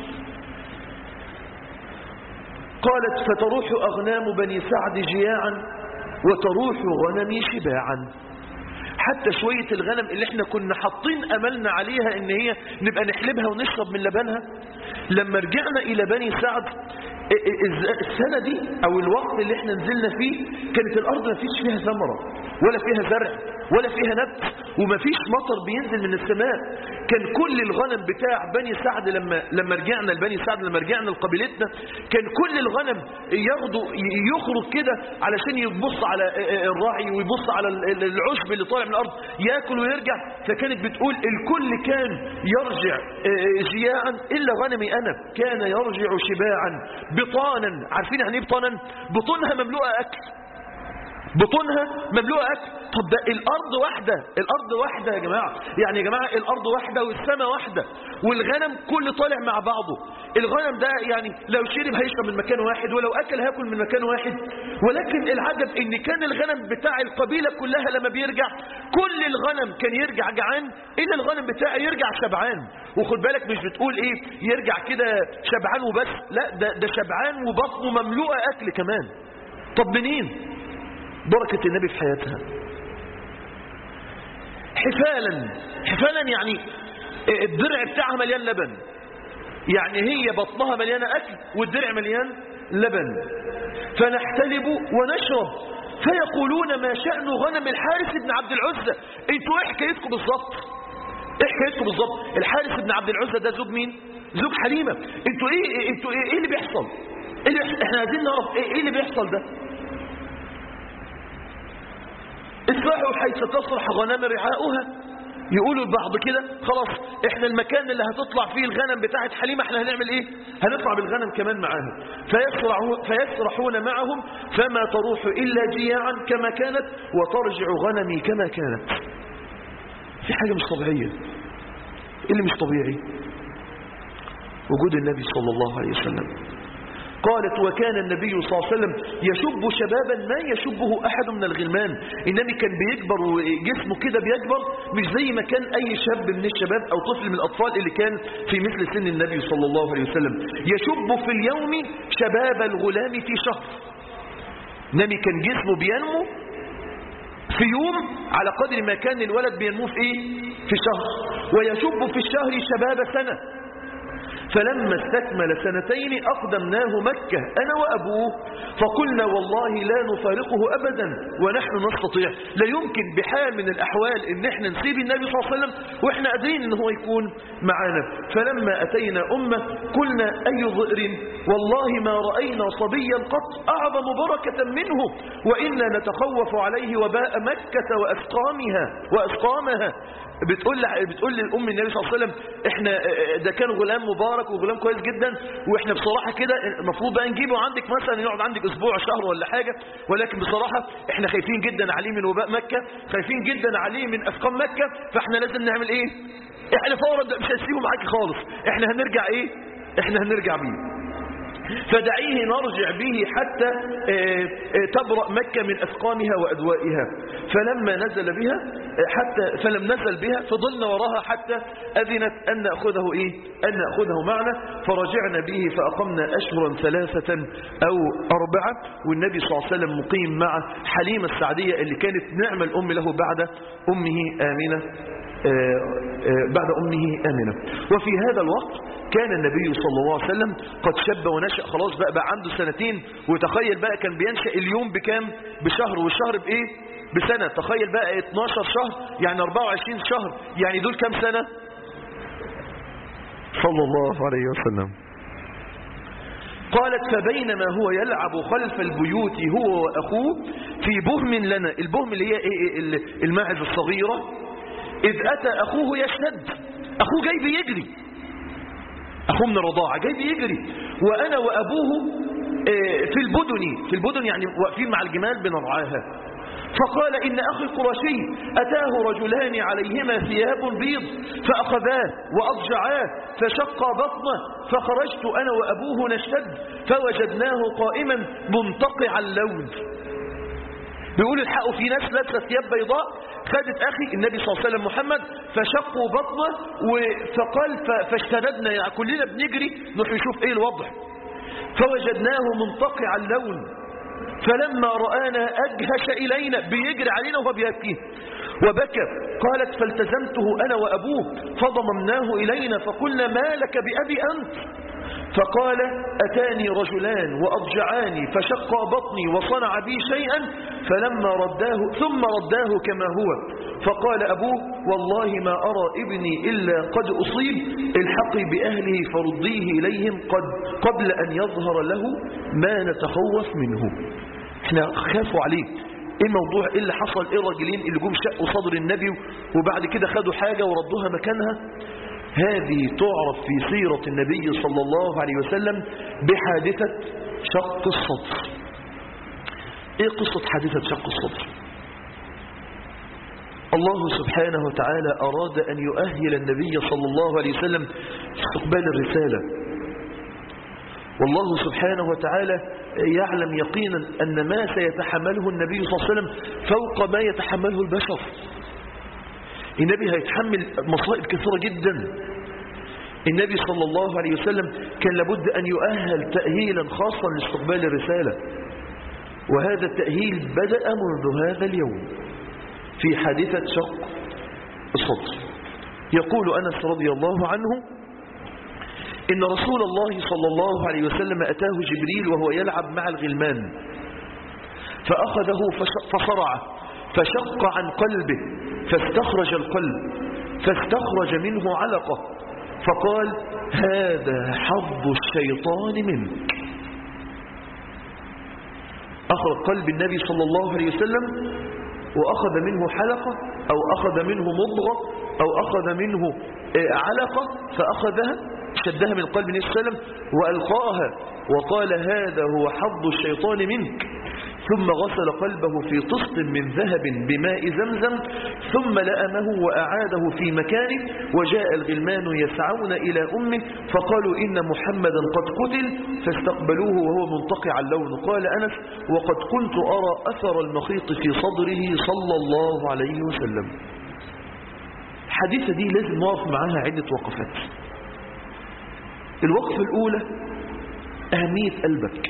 قالت فتروح أغنام بني سعد جياعا وتروح غنمي شباعا. حتى شوية الغنم اللي احنا كنا حاطين أملنا عليها ان هي نبقى نحلبها ونشرب من لبنها، لما رجعنا إلى بني سعد السنة دي أو الوقت اللي احنا نزلنا فيه كانت الأرض ما فيش فيها ثمرة ولا فيها زرع ولا فيها نبت وما فيش مطر بينزل من السماء. كان كل الغنم بتاع بني سعد لما رجعنا لبني سعد، لما رجعنا لقبيلتنا، كان كل الغنم يخرج كده علشان يبص على الراعي ويبص على العشب اللي طالع من الأرض يأكل ويرجع. فكانت بتقول الكل كان يرجع جياعا إلا غنمي أنا كان يرجع شباعا بطانا. عارفين يعني ايه بطانا؟ بطونها مملوءة أكل، بطونها مملوءة أكل. طب ده الأرض واحدة يا جماعة، يعني يا جماعة الأرض واحدة والسماء واحدة والغنم كل طالع مع بعضه. الغنم ده يعني لو شرب هيشرب من مكان واحد ولو أكل هياكل من مكان واحد. ولكن العجب إن كان الغنم بتاع القبيلة كلها لما بيرجع كل الغنم كان يرجع جعان إلا الغنم بتاعي يرجع شبعان. وخد بالك مش بتقول إيه يرجع كده شبعان وبس، لا ده شبعان وبطنه مملوءة أكل كمان. طب منين؟ بركة النبي في حياتها. حفالا يعني الدرع بتاعها مليان لبن، يعني هي بطنها مليانة أكل والدرع مليان لبن. فنحتلب ونشرب فيقولون ما شأن غنم الحارث بن عبد العزة. انتوا ايه حكايتكم بالظبط؟ الحارث بن عبد العزة ده زوج مين؟ زوج حليمة. انتوا ايه اللي بيحصل؟ احنا عايزين نعرف ايه اللي بيحصل ده. اصلحوا حيث تصلح غنم رعاؤها. يقولوا البعض كده خلاص احنا المكان اللي هتطلع فيه الغنم بتاعت حليمة احنا هنعمل ايه؟ هنطلع بالغنم كمان معاها. فيسرحون معهم فما تروح إلا جياعا كما كانت وترجع غنمي كما كانت. في حاجة مش طبيعية. ايه اللي مش طبيعي؟ وجود النبي صلى الله عليه وسلم. قالت وكان النبي صلى الله عليه وسلم يشب شبابا ما يشبه أحد من الغلمان. النبي كان بيكبر وجسمه كده بيكبر مش زي ما كان أي شاب من الشباب أو طفل من الأطفال اللي كان في مثل سن النبي صلى الله عليه وسلم. يشب في اليوم شباب الغلام في شهر. النبي كان جسمه بينمو في يوم على قدر ما كان الولد بينمو في شهر. ويشب في الشهر شباب سنة. فلما استكمل 2 أقدمناه مكة أنا وأبوه فقلنا والله لا نفارقه أبدا ونحن نستطيع. لا يمكن بحال من الأحوال إن احنا نسيب النبي صلى الله عليه وسلم وإحنا قادرين إن هو يكون معانا. فلما أتينا أمة قلنا أي ضئر والله ما رأينا صبيا قط أعظم بركة منه وإنا نتخوف عليه وباء مكة وأسقامها. بتقول للأم النبي صلى الله عليه وسلم احنا ده كان غلام مبارك وغلام كويس جدا واحنا بصراحة كده المفروض بقى نجيبه عندك مثلا يقعد عندك اسبوع شهر ولا حاجة، ولكن بصراحة احنا خايفين جدا عليه من وباء مكة، خايفين جدا عليه من أسقام مكة، فاحنا لازم نعمل ايه؟ احنا فورا مش هنسيبه معاكي خالص، احنا هنرجع بيه. فدعيه نرجع به حتى تبرأ مكة من أسقامها وأدوائها. فلم نزل بها فضلنا وراها حتى أذنت أن نأخذه معنا. فرجعنا به فأقمنا أشهرا 3 أو 4 والنبي صلى الله عليه وسلم مقيم مع حليمة السعدية اللي كانت نعم الأم له بعد أمه آمنة. وفي هذا الوقت كان النبي صلى الله عليه وسلم قد شب ونشأ خلاص بقى عنده 2 وتخيل بقى كان بينشأ اليوم بكام؟ بشهر والشهر بإيه؟ بسنة. تخيل بقى 12 شهر يعني 24 شهر يعني دول كام سنة؟ صلى الله عليه وسلم. قالت فبينما هو يلعب خلف البيوت هو وأخوه في بهم لنا. البهم اللي هي الماعز الصغيرة. إذ أتى أخوه يشتد. أخوه جاي بيجري، أخوه من الرضاعة جاي بيجري وأنا وأبوه في البدن يعني واقفين مع الجمال بنرعاها. فقال إن أخي القرشي أتاه رجلان عليهما ثياب بيض فأخذاه وأضجعاه فشق بطنه فخرجت أنا وأبوه نشتد فوجدناه قائما منتقع اللون. بيقول الحقوا في ناس لابسه ثياب بيضاء خدت أخي النبي صلى الله عليه وسلم محمد فشقوا بطنه فقال فاشتددنا يعني كلنا بنجري نروح نشوف ايه الوضع. فوجدناه منتقع اللون فلما رآنا أجهش إلينا، بيجري علينا وهو بيبكي وبكى. قالت فالتزمته أنا وأبوه فضممناه إلينا فقلنا ما لك بأبي أنت؟ فقال أتاني رجلان وأضجعاني فشق بطني وصنع بي شيئا فلما رداه ثم رداه كما هو. فقال أبوه والله ما أرى ابني إلا قد أصيب، الحقي بأهله فرديه إليهم قبل أن يظهر له ما نتخوف منه. احنا خافوا عليه. ايه موضوع ايه اللي حصل؟ ايه الراجلين اللي جم شقوا صدر النبي وبعد كده خدوا حاجة وردوها مكانها؟ هذه تعرف في سيرة النبي صلى الله عليه وسلم بحادثة شق الصدر. ايه قصة حادثة شق الصدر؟ الله سبحانه وتعالى أراد أن يؤهل النبي صلى الله عليه وسلم استقبال الرسالة، والله سبحانه وتعالى يعلم يقينا أن ما سيتحمله النبي صلى الله عليه وسلم فوق ما يتحمله البشر. النبي هيتحمل مصائب كثيرة جدا. النبي صلى الله عليه وسلم كان لابد أن يؤهل تأهيلا خاصا لاستقبال الرسالة، وهذا التأهيل بدأ منذ هذا اليوم في حادثة شق الصدر. يقول أنس رضي الله عنه إن رسول الله صلى الله عليه وسلم أتاه جبريل وهو يلعب مع الغلمان فأخذه فصرعه فشق عن قلبه فاستخرج القلب فاستخرج منه علقة فقال هذا حظ الشيطان منك. أخذ قلب النبي صلى الله عليه وسلم وأخذ منه حلقة أو أخذ منه مضغة أو أخذ منه علقة فأخذها شدها من قلب النبي صلى الله عليه وسلم وألقاها وقال هذا هو حظ الشيطان منك. ثم غسل قلبه في طست من ذهب بماء زمزم ثم لأمه وأعاده في مكانه وجاء الغلمان يسعون إلى أمه فقالوا إن محمدا قد قتل فاستقبلوه وهو منتقع اللون. قال أنس وقد كنت أرى أثر المخيط في صدره صلى الله عليه وسلم. الحديثة دي لازم نقف معاها عدة وقفات. الوقفة الأولى أهمية قلبك.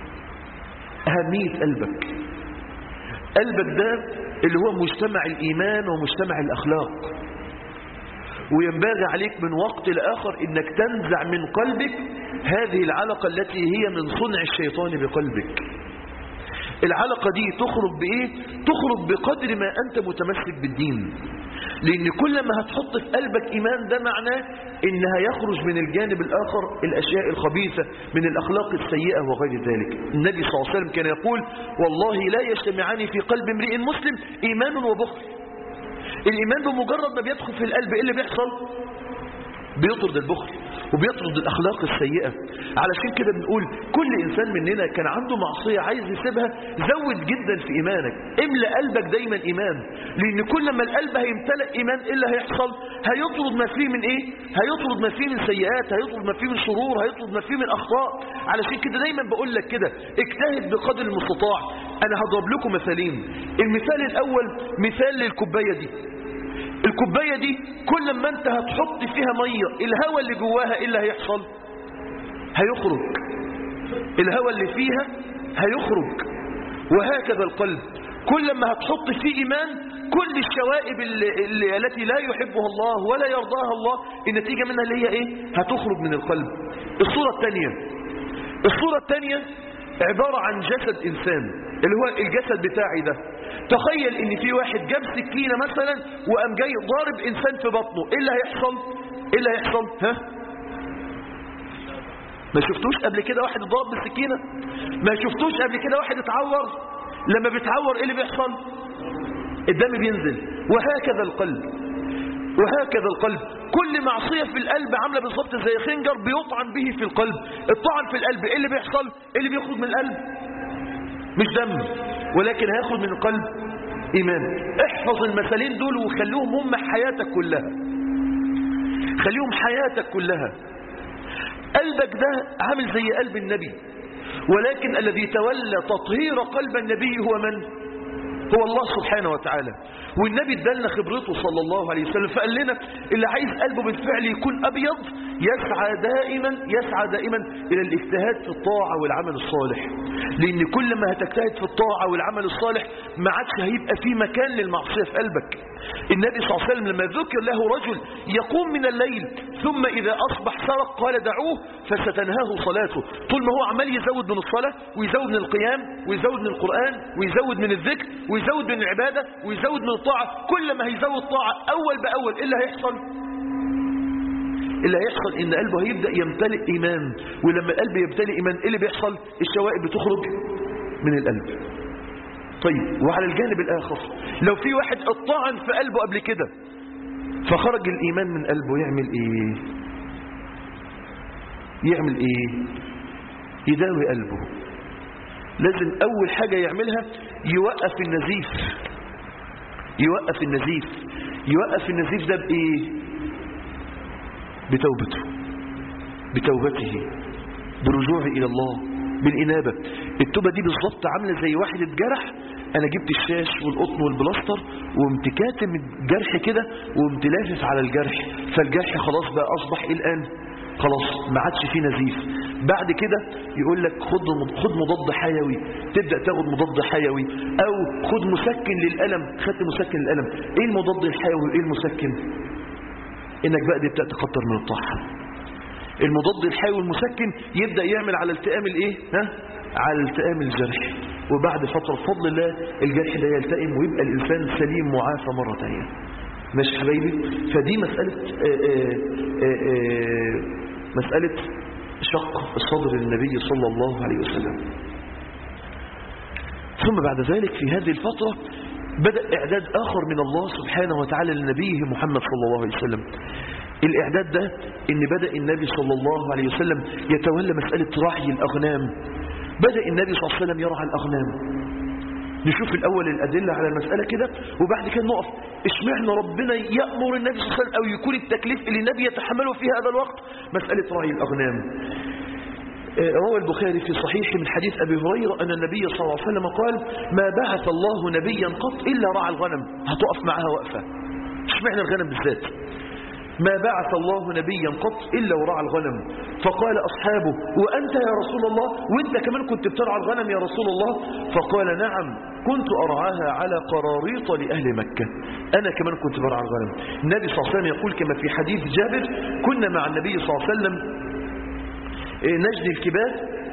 أهمية قلبك. قلبك ده اللي هو مجتمع الإيمان ومجتمع الأخلاق، وينبغي عليك من وقت لآخر إنك تنزع من قلبك هذه العلقة التي هي من صنع الشيطان بقلبك. العلقة دي تخرج بإيه؟ تخرج بقدر ما أنت متمسك بالدين، لأن كل ما هتحط في قلبك إيمان ده معناه إنها يخرج من الجانب الآخر الأشياء الخبيثة من الأخلاق السيئة وغير ذلك. النبي صلى الله عليه وسلم كان يقول والله لا يجتمعان في قلب امرئ مسلم إيمان وبخل. الإيمان بمجرد ما بيدخل في القلب إيه اللي بيحصل؟ بيطرد البخل وبيطرد الأخلاق السيئة. علشان كده بنقول كل إنسان مننا كان عنده معصية عايز يسيبها زود جدا في إيمانك، املأ قلبك دايما إيمان، لأن كل ما القلب هيمتلئ إيمان إيه اللي هيحصل؟ هيطرد ما فيه من إيه؟ هيطرد ما فيه من سيئات، هيطرد ما فيه من شرور، هيطرد ما فيه من أخطاء. علشان كده دايما بقول لك كده اجتهد بقدر المستطاع. أنا هضرب لكم مثالين. المثال الأول مثال للكوباية دي. الكوباية دي كل ما انت هتحط فيها مية الهواء اللي جواها ايه اللي هيحصل؟ هيخرج. الهواء اللي فيها هيخرج. وهكذا القلب كل ما هتحط فيه إيمان كل الشوائب التي لا يحبها الله ولا يرضاها الله النتيجة منها اللي هي ايه؟ هتخرج من القلب. الصورة الثانية عبارة عن جسد إنسان اللي هو الجسد بتاعي ده. تخيل ان في واحد جاب سكينة مثلا وقام جاي ضارب انسان في بطنه، ايه اللي هيحصل؟ ايه اللي هيحصل؟ ها؟ ما شفتوش قبل كده واحد ضارب بالسكينة؟ ما شفتوش قبل كده واحد اتعور؟ لما بيتعور ايه اللي بيحصل؟ الدم بينزل. وهكذا القلب. وهكذا القلب كل معصية في القلب عاملة بالظبط زي خنجر بيطعن به في القلب. الطعن في القلب ايه اللي بيحصل؟ ايه اللي بيخرج من القلب؟ مش دم، ولكن هياخد من القلب إيمان. احفظ المثالين دول وخليهم هم حياتك كلها. خليهم حياتك كلها. قلبك ده عامل زي قلب النبي، ولكن الذي تولى تطهير قلب النبي هو من؟ هو الله سبحانه وتعالى. والنبي ادالنا خبرته صلى الله عليه وسلم فقال لنا اللي عايز قلبه بالفعل يكون أبيض يسعى دائما إلى الاجتهاد في الطاعة والعمل الصالح، لأن كل ما هتجتهد في الطاعة والعمل الصالح ما عادش هيبقى في مكان للمعصية في قلبك. النبي صلى الله عليه وسلم لما ذكر له رجل يقوم من الليل ثم إذا أصبح سرق قال دعوه فستنهاه صلاته. طول ما هو عمال يزود من الصلاة ويزود من القيام ويزود من القرآن ويزود من الذكر ويزود من العبادة ويزود من الطاعة، كل ما هيزود طاعة أول بأول إيه اللي هيحصل؟ اللي هيحصل إن قلبه هيبدأ يمتلئ إيمان، ولما القلب يمتلئ إيمان إيه اللي بيحصل؟ الشوائب بتخرج من القلب. طيب وعلى الجانب الآخر لو في واحد اطعن في قلبه قبل كده فخرج الإيمان من قلبه يعمل إيه؟ يداوي قلبه. لازم أول حاجة يعملها يوقف النزيف ده بإيه؟ بتوبته برجوعه إلى الله بالإنابة. التوبة دي بالضبط عاملة زي واحد اتجرح، أنا جبت الشاش والقطن والبلاستر وقمت كاتم الجرح كده وقمت لافف على الجرح، فالجرح خلاص بقى أصبح الآن خلاص ما عادش فيه نزيف. بعد كده يقول لك خد مضاد حيوي، تبدأ تاخد مضاد حيوي، أو خد مسكن للألم. خدت مسكن للألم، إيه المضاد الحيوي وإيه المسكن؟ إنك بقى تبدأ تكتر من الطاعة. المضاد الحيوي والمسكن يبدأ يعمل على التئام الايه؟ على التئام الجرح، وبعد فترة بفضل الله الجرح ده يلتئم ويبقى الإنسان سليم معافى مرة تانية. ماشي حبايبي؟ فدي مسألة شق الصدر للنبي صلى الله عليه وسلم. ثم بعد ذلك في هذه الفترة بدأ إعداد آخر من الله سبحانه وتعالى لنبيه محمد صلى الله عليه وسلم. الإعداد ده إن بدأ النبي صلى الله عليه وسلم يتولى مسألة رعي الأغنام. بدأ النبي صلى الله عليه وسلم يرعى الأغنام. نشوف الأول الأدلة على المسألة كده وبعد كده نقف اشمعنى ربنا يأمر النبي صلى الله عليه وسلم أو يكون التكليف اللي النبي يتحمله في هذا الوقت مسألة رعي الأغنام. روى البخاري في صحيح من حديث أبي هريرة أن النبي صلى الله عليه وسلم قال ما بعث الله نبيا قط إلا رعى الغنم. هتقف معها وقفة، اشمعنى الغنم بالذات؟ ما بعث الله نبيا قط إلا ورعى الغنم. فقال أصحابه وأنت يا رسول الله وأنت كمان كنت بترعى الغنم يا رسول الله؟ فقال نعم كنت أرعاها على قراريط لأهل مكة، أنا كمان كنت برعى الغنم. النبي صلى الله عليه وسلم يقول كما في حديث جابر كنا مع النبي صلى الله عليه وسلم نجني الكباد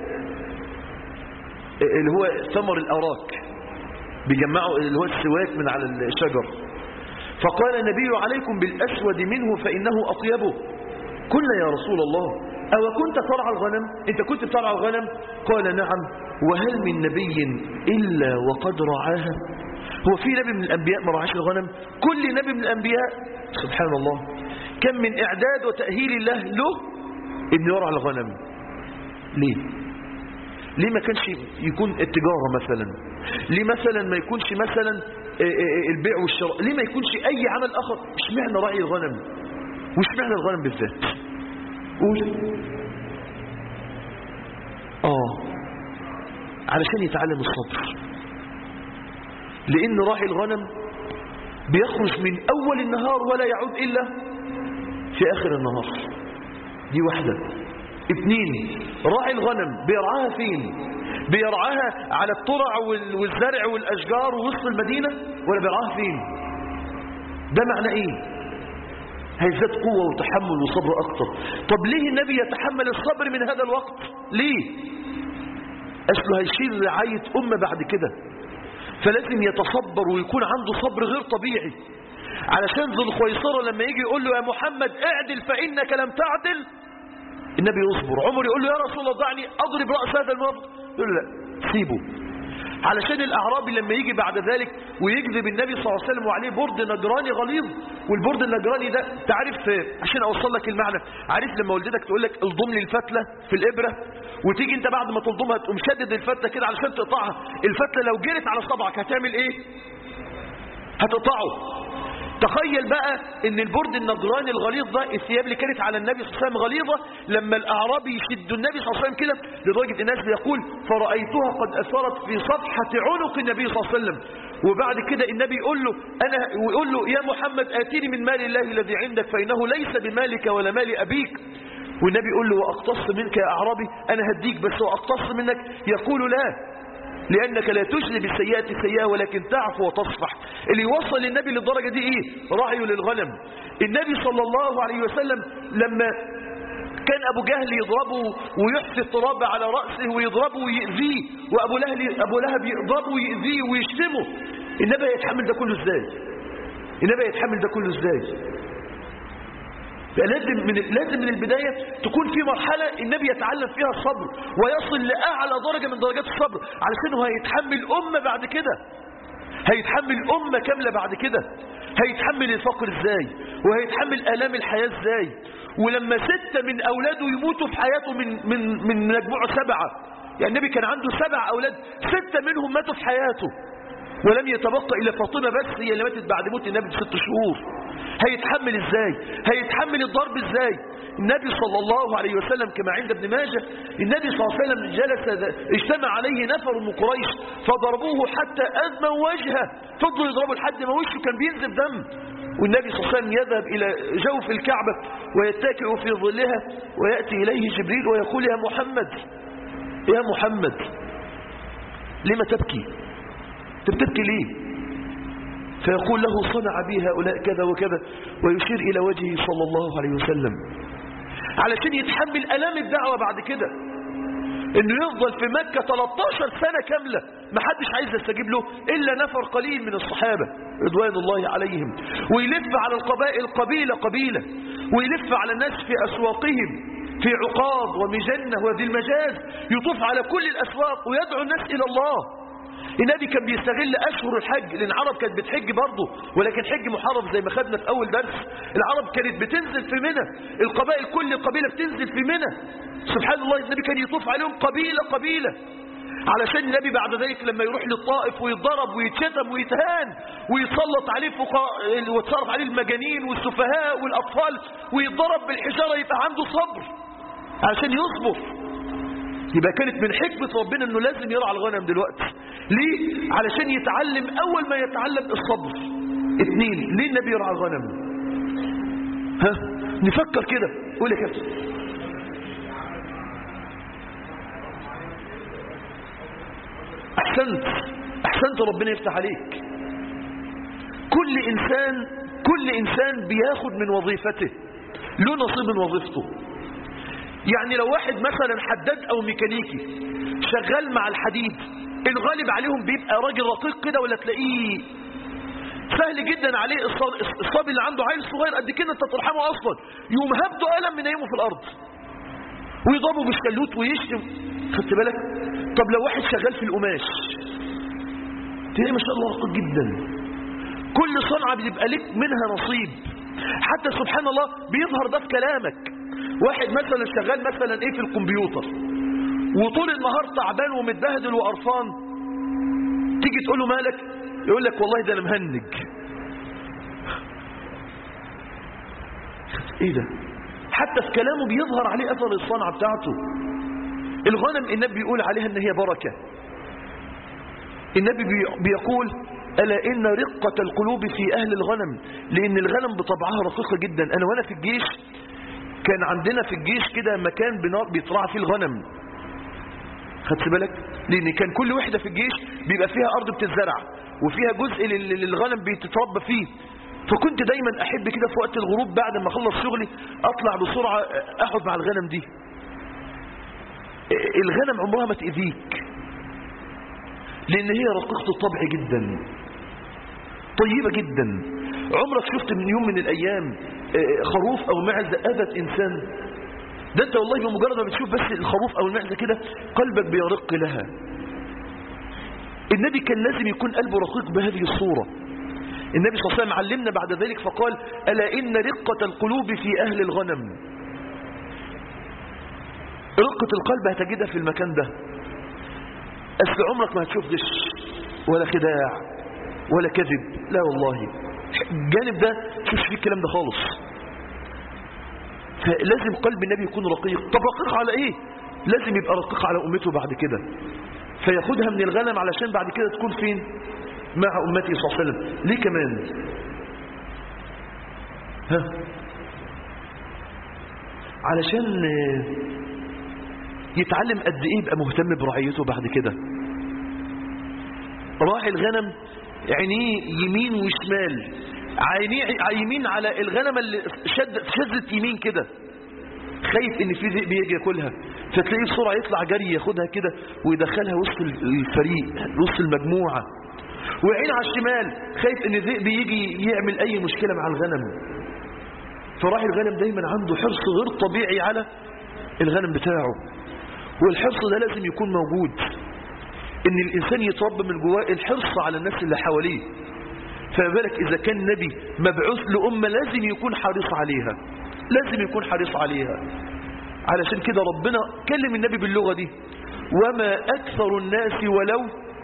اللي هو ثمر الأراك، بيجمعوا اللي هو السواك من على الشجر. فقال النبي عليكم بالأسود منه فإنه أطيبه. قلنا يا رسول الله أو كنت ترعى الغنم؟ أنت كنت ترعى الغنم؟ قال نعم وهل من نبي إلا وقد رعاها؟ هو في نبي من الأنبياء ما رعاش الغنم؟ كل نبي من الأنبياء سبحان الله كم من إعداد وتأهيل الله له إنه يرعى الغنم. ليه ما كانش يكون التجارة مثلا؟ ليه مثلا ما يكونش مثلا البيع والشراء؟ ليه ما يكونش أي عمل آخر؟ اشمعنى رعي الغنم؟ واشمعنى الغنم بالذات؟ قول. علشان يتعلم الصبر، لأن راعي الغنم بيخرج من أول النهار ولا يعود إلا في آخر النهار. دي واحدة. 2 راعي الغنم بيرعاها فين؟ بيرعاها على الطرع والزرع والأشجار ووسط المدينة ولا بيرعاها فين؟ ده معنى ايه؟ هيزداد قوة وتحمل وصبر أكتر. طب ليه النبي يتحمل الصبر من هذا الوقت؟ ليه؟ أصله هيشيل رعاية أمة بعد كده، فلازم يتصبر ويكون عنده صبر غير طبيعي. علشان ذو الخويصرة لما يجي يقول له يا محمد اعدل فإنك لم تعدل، النبي يصبر. عمر يقول له يا رسول الله دعني أضرب رأس هذا المرض، يقول له لا سيبه. علشان الأعرابي لما يجي بعد ذلك ويكذب النبي صلى الله عليه وسلم وعليه برد نجراني غليظ، والبرد النجراني ده تعرف عشان أوصل لك المعنى، عارف لما والدتك تقول لك الضم لي الفتلة في الإبرة وتيجي انت بعد ما تلضمها تقوم شدد الفتلة كده علشان تقطعها، الفتلة لو جرت على صبعك هتعمل ايه؟ هتقطعه. تخيل بقى ان البرد النجراني الغليظ ده، الثياب اللي كانت على النبي صلى الله عليه وسلم غليظه، لما الاعرابي يشد النبي صلى الله عليه وسلم كده لدرجه الناس بيقول فرأيتها قد اثرت في صفحه عنق النبي صلى الله عليه وسلم. وبعد كده النبي يقول له يا محمد آتيني من مال الله الذي عندك فإنه ليس بمالك ولا مال أبيك. والنبي يقول له وأقتص منك يا أعرابي، أنا هديك بس وأقتص منك، يقول لا، لأنك لا تجلب السيئة سيئة ولكن تعفو وتصفح. اللي يوصل للنبي للدرجة دي إيه؟ رعيه للغنم. النبي صلى الله عليه وسلم لما كان أبو جهل يضربه ويحفي التراب على رأسه ويضربه ويؤذيه، وأبو لهب يضربه ويؤذيه ويشتمه، النبي يتحمل ده كله إزاي؟ النبي يتحمل ده كله إزاي؟ لازم من البداية تكون في مرحلة النبي يتعلم فيها الصبر ويصل لأعلى درجة من درجات الصبر، علشان هو هيتحمل أمة بعد كده، هيتحمل أمة كاملة بعد كده، هيتحمل الفقر إزاي، وهيتحمل آلام الحياة إزاي. ولما 6 من أولاده يموتوا في حياته من مجموعة 7، يعني النبي كان عنده 7 أولاد، 6 منهم ماتوا في حياته، ولم يتبقى إلا فاطمة بس هي اللي ماتت بعد موت النبي ب6 شهور. هيتحمل ازاي؟ هيتحمل الضرب ازاي؟ النبي صلى الله عليه وسلم كما عند ابن ماجه، النبي صلى الله عليه وسلم اجتمع عليه نفر من قريش فضربوه حتى أدموا وجهه، فضلوا يضربوا لحد ما وشه كان بينزف دم، والنبي صلى الله عليه وسلم يذهب إلى جوف الكعبة ويتكئ في ظلها، ويأتي إليه جبريل ويقول يا محمد يا محمد لما تبكي؟ تبكي ليه؟ فيقول له صنع بي هؤلاء كذا وكذا، ويشير إلى وجهه صلى الله عليه وسلم، علشان يتحمل ألام الدعوة بعد كده، انه يفضل في مكة 13 سنة كاملة ما حدش عايز يستجيب له إلا نفر قليل من الصحابة رضوان الله عليهم، ويلف على القبائل قبيلة، ويلف على الناس في أسواقهم في عقاب ومجنة وذي المجاز، يطوف على كل الأسواق ويدعو الناس إلى الله. النبي كان بيستغل أشهر الحج، لأن العرب كانت بتحج برضه، ولكن حج محرم زي ما خدنا في أول درس. العرب كانت بتنزل في منى، القبائل كل قبيلة بتنزل في منى، سبحان الله. النبي كان يطوف عليهم قبيلة، علشان النبي بعد ذلك لما يروح للطائف ويتضرب ويتشتم ويتهان ويتسلط عليه ويتصرف عليه المجانين والسفهاء والأطفال ويتضرب بالحجارة، يبقى عنده صبر علشان يصبر. يبقى كانت من حكمة ربنا انه لازم يرعى الغنم دلوقتي. ليه؟ علشان يتعلم، اول ما يتعلم الصبر. 2، ليه النبي يرعى الغنم؟ نفكر كده، قول يا كابتن. احسنت ربنا يفتح عليك. كل انسان بياخد من وظيفته، له نصيب من وظيفته. يعني لو واحد مثلا حداد او ميكانيكي شغال مع الحديد، الغالب عليهم بيبقى راجل رقيق كده، ولا تلاقيه سهل جدا عليه الصبي اللي عنده عيل صغير قد كده انت ترحمه اصلا، يقوم هبده قلم من يومه في الارض ويضربه بالشلوت ويشتم. خدت بالك؟ طب لو واحد شغال في القماش تلاقيه ما شاء الله رقيق جدا، كل صنعه بيبقى لك منها نصيب. حتى سبحان الله بيظهر ده في كلامك. واحد مثلا شغال مثلا ايه في الكمبيوتر وطول النهار تعبان ومتبهدل وقرفان، تيجي تقول له مالك؟ يقول لك والله ده انا مهنج. ايه ده؟ حتى في كلامه بيظهر عليه اثر الصنعه بتاعته. الغنم النبي بيقول عليها ان هي بركه. النبي بيقول ألا إن رقة القلوب في أهل الغنم، لأن الغنم بطبعها رقيقة جدا. أنا وأنا في الجيش كان عندنا في الجيش كده مكان بيطلع فيه الغنم، خدت بالك؟ لأن كان كل وحدة في الجيش بيبقى فيها أرض بتتزرع وفيها جزء للغنم بيتتربى فيه. فكنت دايما أحب كده في وقت الغروب بعد ما أخلص شغلي أطلع بسرعة أقعد مع الغنم دي. الغنم عمرها ما تأذيك، لأن هي رقيقة الطبع جدا، طيبة جدا. عمرك شفت من يوم من الأيام خروف أو معزة أذت إنسان؟ ده أنت والله بمجرد ما بتشوف بس الخروف أو المعزة كده قلبك بيرق لها. النبي كان لازم يكون قلبه رقيق بهذه الصورة. النبي صلى الله عليه وسلم علمنا بعد ذلك فقال ألا إن رقة القلوب في أهل الغنم. رقة القلب هتجدها في المكان ده. أصل عمرك ما هتشوف غش ولا خداع ولا كذب، لا والله. الجانب ده مش فيه الكلام ده خالص. فلازم قلب النبي يكون رقيق. طب رقيق على ايه؟ لازم يبقى رقيق على امته بعد كده، فياخدها من الغنم علشان بعد كده تكون فين؟ مع امته صلى الله عليه وسلم. ليه كمان؟ علشان يتعلم قد ايه يبقى مهتم برعيته بعد كده. راعي الغنم عينيه يمين وشمال، عينيه يمين على الغنم اللي شدت يمين كده، خايف ان في ذئب يجي ياكلها، فتلاقيه بسرعه يطلع جري ياخدها كده ويدخلها وسط الفريق وسط المجموعه. وعين على الشمال خايف ان الذئب يجي يعمل اي مشكله مع الغنم. فراعي الغنم دايما عنده حرص غير طبيعي على الغنم بتاعه، والحرص ده لازم يكون موجود، ان الانسان يتربى من جواه الحرص على الناس اللي حواليه. فما بالك اذا كان نبي مبعوث لامه لازم يكون حريص عليها، لازم يكون حريص عليها. علشان كده ربنا كلم النبي باللغه دي: وما اكثر الناس ولو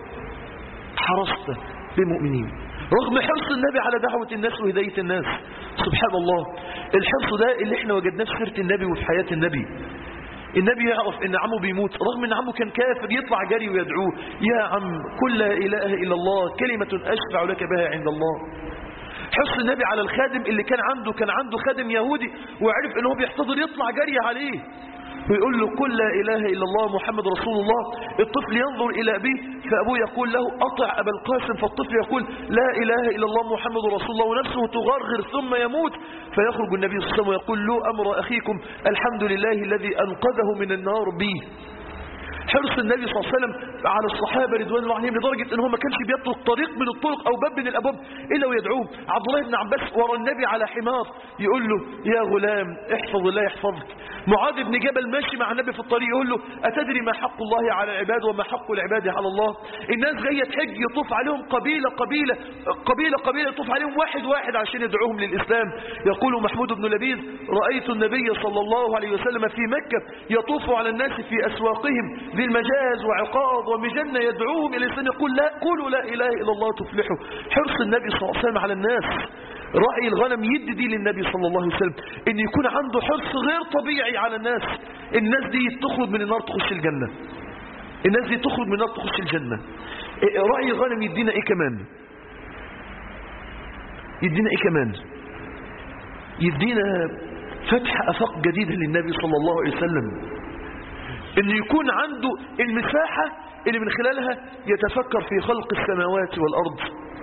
حرصت بمؤمنين. رغم حرص النبي على دعوه الناس وهدايه الناس، سبحان الله، الحرص ده اللي احنا وجدناه في سيره النبي وفي حياه النبي. النبي يعرف ان عمه بيموت، رغم ان عمه كان كافر يطلع جري ويدعوه: يا عم قل لا اله الا الله كلمة اشفع لك بها عند الله. حرص النبي على الخادم اللي كان عنده خادم يهودي وعرف انه بيحتضر يطلع جري عليه ويقول له: قل لا اله الا الله محمد رسول الله. الطفل ينظر الى ابيه فابوه يقول له: اطع ابا القاسم، فالطفل يقول: لا اله الا الله محمد رسول الله، ونفسه تغرغر ثم يموت. فيخرج النبي صلى الله عليه وسلم ويقول: له امر اخيكم الحمد لله الذي انقذه من النار بي. حرص النبي صلى الله عليه وسلم على الصحابه رضوان الله عليهم لدرجه ان هو ما كانش بيترك طريق من الطرق او باب من الابواب الا ويدعوه. عبد الله بن عباس ورا النبي على حمار يقول له: يا غلام احفظ الله يحفظك. معاذ بن جبل ماشي مع النبي في الطريق يقول له: اتدري ما حق الله على العباد وما حق العباد على الله؟ الناس جايه تحج يطوف عليهم قبيله قبيله قبيله قبيله، يطوف عليهم واحد واحد عشان يدعوهم للاسلام. يقول محمود بن لبيد: رايت النبي صلى الله عليه وسلم في مكه يطوف على الناس في اسواقهم ذي المجاز وعقاض ومجنة يدعوهم إلى الإسلام، يقول: لا قولوا لا إله إلا الله تفلحوا. حرص النبي صلى الله عليه وسلم على الناس. راعي الغنم يدي دي للنبي صلى الله عليه وسلم، إن يكون عنده حرص غير طبيعي على الناس. الناس دي تخرج من النار تخش الجنة، الناس دي تخرج من النار تخش الجنة. راعي الغنم يدينا إيه كمان؟ يدينا إيه كمان؟ يدينا فتح أفاق جديدة للنبي صلى الله عليه وسلم، إنه يكون عنده المساحة اللي من خلالها يتفكر في خلق السماوات والأرض.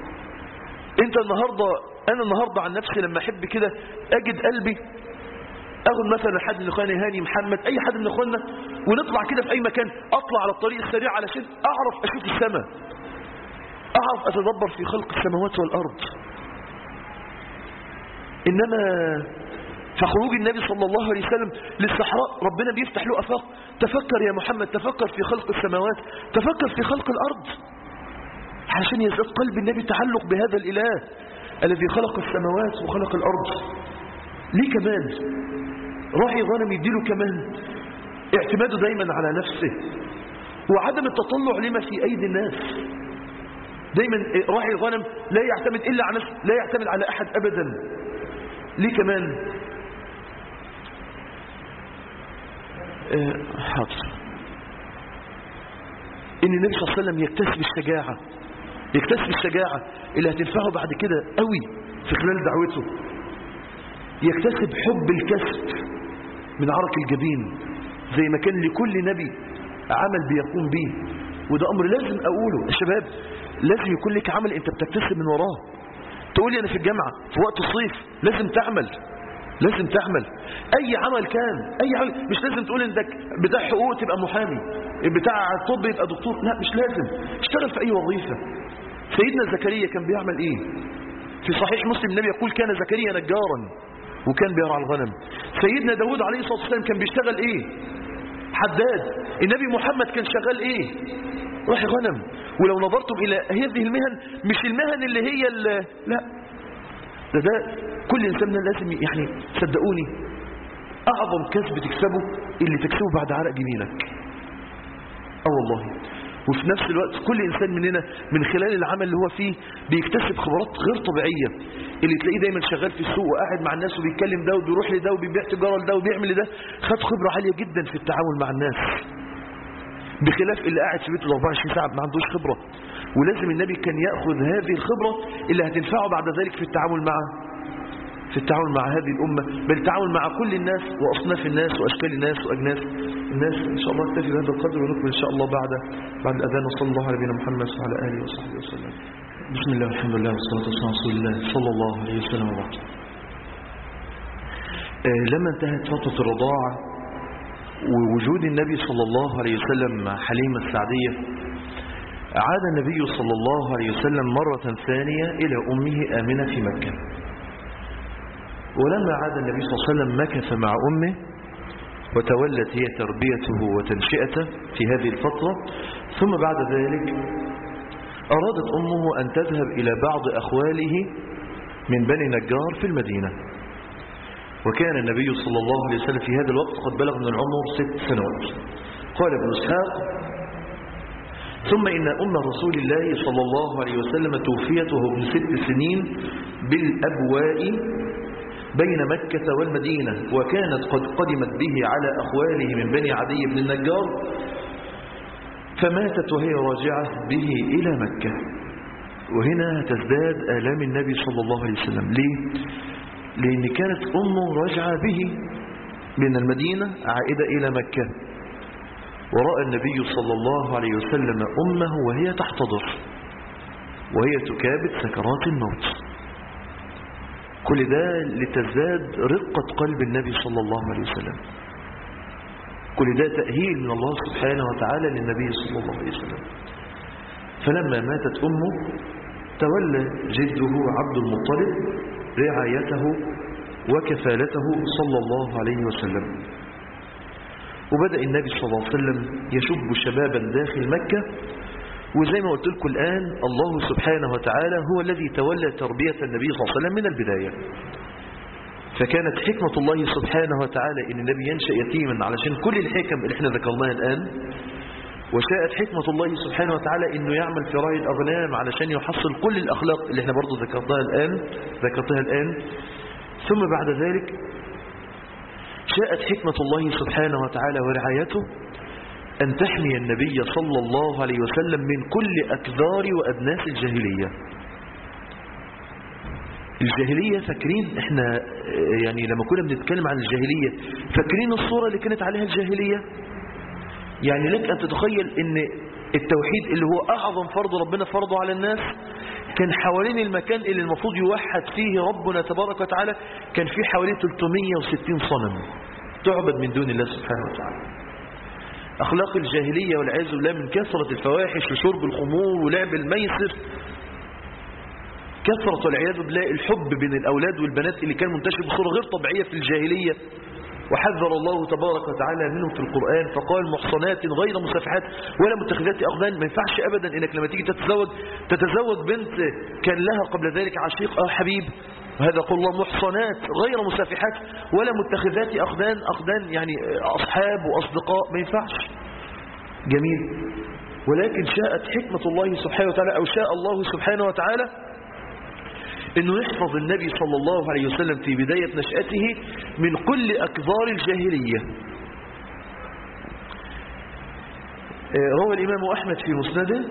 أنا النهاردة عن نفسي لما أحب كده أجد قلبي أخذ مثلا حد من إخواني هاني محمد أي حد من إخواننا ونطلع كده في أي مكان، أطلع على الطريق السريع علشان أعرف أشوف السماء، أعرف أتدبر في خلق السماوات والأرض. إنما فخروج النبي صلى الله عليه وسلم للصحراء ربنا بيفتح له أفاق. تفكر يا محمد، تفكر في خلق السماوات، تفكر في خلق الأرض، عشان يزداد قلب النبي تعلق بهذا الإله الذي خلق السماوات وخلق الأرض. ليه كمان؟ راعي غنم يديله كمان اعتماده دايما على نفسه وعدم التطلع لما في أيدي الناس. دايما راعي الغنم لا يعتمد إلا على نفسه، لا يعتمد على أحد أبدا. ليه كمان؟ حاضر. ان النبي صلى الله عليه وسلم يكتسب الشجاعة اللي هتنفعه بعد كده قوي في خلال دعوته. يكتسب حب الكسب من عرق الجبين زي ما كان لكل نبي عمل بيقوم به. وده امر لازم اقوله يا شباب، لازم يكون لك عمل انت بتكتسب من وراه. تقولي انا في الجامعة في وقت الصيف، لازم تعمل اي عمل كان، اي عمل. مش لازم تقول انك بتاع حقوق تبقى محامي، بتاع طب يبقى دكتور، لا مش لازم. اشتغل في اي وظيفة. سيدنا زكريا كان بيعمل ايه؟ في صحيح مسلم النبي يقول: كان زكريا نجارا وكان بيرعى الغنم. سيدنا داود عليه الصلاة والسلام كان بيشتغل ايه؟ حداد. النبي محمد كان شغال ايه؟ راعي غنم. ولو نظرتم الى هذه المهن، مش المهن اللي هي لا، ده كل انسان لازم يعني صدقوني اعظم كسب تكسبه اللي تكسبه بعد عرق جبينك. والله. وفي نفس الوقت كل انسان مننا من خلال العمل اللي هو فيه بيكتسب خبرات غير طبيعية. اللي تلاقيه دايما شغال في السوق وقاعد مع الناس وبيتكلم ده وبيروح لده وبيبيع تجارة لده وبيعمل ده، خد خبرة عالية جدا في التعامل مع الناس، بخلاف اللي قاعد في بيته 24 ساعة ما عندوش خبرة. ولازم النبي كان يأخذ هذه الخبرة اللي هتنفعه بعد ذلك في التعامل مع في التعامل مع هذه الأمة، بل التعامل مع كل الناس وأصناف الناس وأشكال الناس وأجناس الناس. إن شاء الله نكتفي بهذا القدر ونكمل إن شاء الله بعد الأذان. وصلى الله على نبينا محمد وعلى آله وصحبه وسلم. بسم الله والحمد لله والصلاة والسلام على رسول الله صلى الله عليه وسلم وبعد. لما انتهت فترة الرضاعة ووجود النبي صلى الله عليه وسلم مع حليمة السعدية، عاد النبي صلى الله عليه وسلم مرة ثانية إلى أمه آمنة في مكة. ولما عاد النبي صلى الله عليه وسلم مكث مع أمه وتولت هي تربيته وتنشئته في هذه الفترة. ثم بعد ذلك أرادت أمه أن تذهب إلى بعض أخواله من بني نجار في المدينة. وكان النبي صلى الله عليه وسلم في هذا الوقت قد بلغ من العمر 6 سنوات. قال ابن إسحاق: ثم إن أم رسول الله صلى الله عليه وسلم توفيت وهو ابن 6 سنين بالأبواء بين مكة والمدينة، وكانت قد قدمت به على أخواله من بني عدي بن النجار، فماتت وهي راجعة به إلى مكة. وهنا تزداد آلام النبي صلى الله عليه وسلم. ليه؟ لأن كانت أمه راجعة به من المدينة عائدة إلى مكة، ورأى النبي صلى الله عليه وسلم أمه وهي تحتضر وهي تكابد سكرات الموت. كل ده لتزداد رقة قلب النبي صلى الله عليه وسلم. كل ده تأهيل من الله سبحانه وتعالى للنبي صلى الله عليه وسلم. فلما ماتت أمه تولى جده عبد المطلب رعايته وكفالته صلى الله عليه وسلم. وبدأ النبي صلى الله عليه وسلم يشب شبابا داخل مكة. وزي ما قلت لكم الآن الله سبحانه وتعالى هو الذي تولى تربية النبي صلى الله عليه وسلم من البداية. فكانت حكمة الله سبحانه وتعالى إن النبي ينشأ يتيما علشان كل الحكم اللي احنا ذكرناها الآن، وشاءت حكمة الله سبحانه وتعالى إنه يعمل في راعي الأغنام علشان يحصل كل الأخلاق اللي احنا برضو ذكرتها الآن. ثم بعد ذلك شاءت حكمة الله سبحانه وتعالى ورعايته أن تحمي النبي صلى الله عليه وسلم من كل أكذار وأدناس الجاهلية. الجاهلية فاكرين احنا يعني لما كنا بنتكلم عن الجاهلية فاكرين الصورة اللي كانت عليها الجاهلية؟ يعني لك أن تتخيل ان التوحيد اللي هو أعظم فرض ربنا فرضه على الناس كان حوالين المكان اللي المفروض يوحد فيه ربنا تبارك وتعالى كان فيه حوالي 360 صنم تعبد من دون الله سبحانه وتعالى. أخلاق الجاهلية والعياذ بالله من كثرة الفواحش وشرب الخمور ولعب الميسر، كثرة والعياذ بالله الحب بين الأولاد والبنات اللي كان منتشر بصورة غير طبيعية في الجاهلية. وحذر الله تبارك وتعالى منه في القرآن فقال: محصنات غير مسافحات ولا متخذات أخدان. ما ينفعش أبدا إنك لما تيجي تتزوج بنت كان لها قبل ذلك عشيق أو حبيب، وهذا قول الله: محصنات غير مسافحات ولا متخذات أخدان يعني أصحاب وأصدقاء، ما ينفعش. جميل. ولكن شاءت حكمة الله سبحانه وتعالى أو شاء الله سبحانه وتعالى انه يحفظ النبي صلى الله عليه وسلم في بداية نشأته من كل أكبار الجاهلية. روى الإمام أحمد في مسنده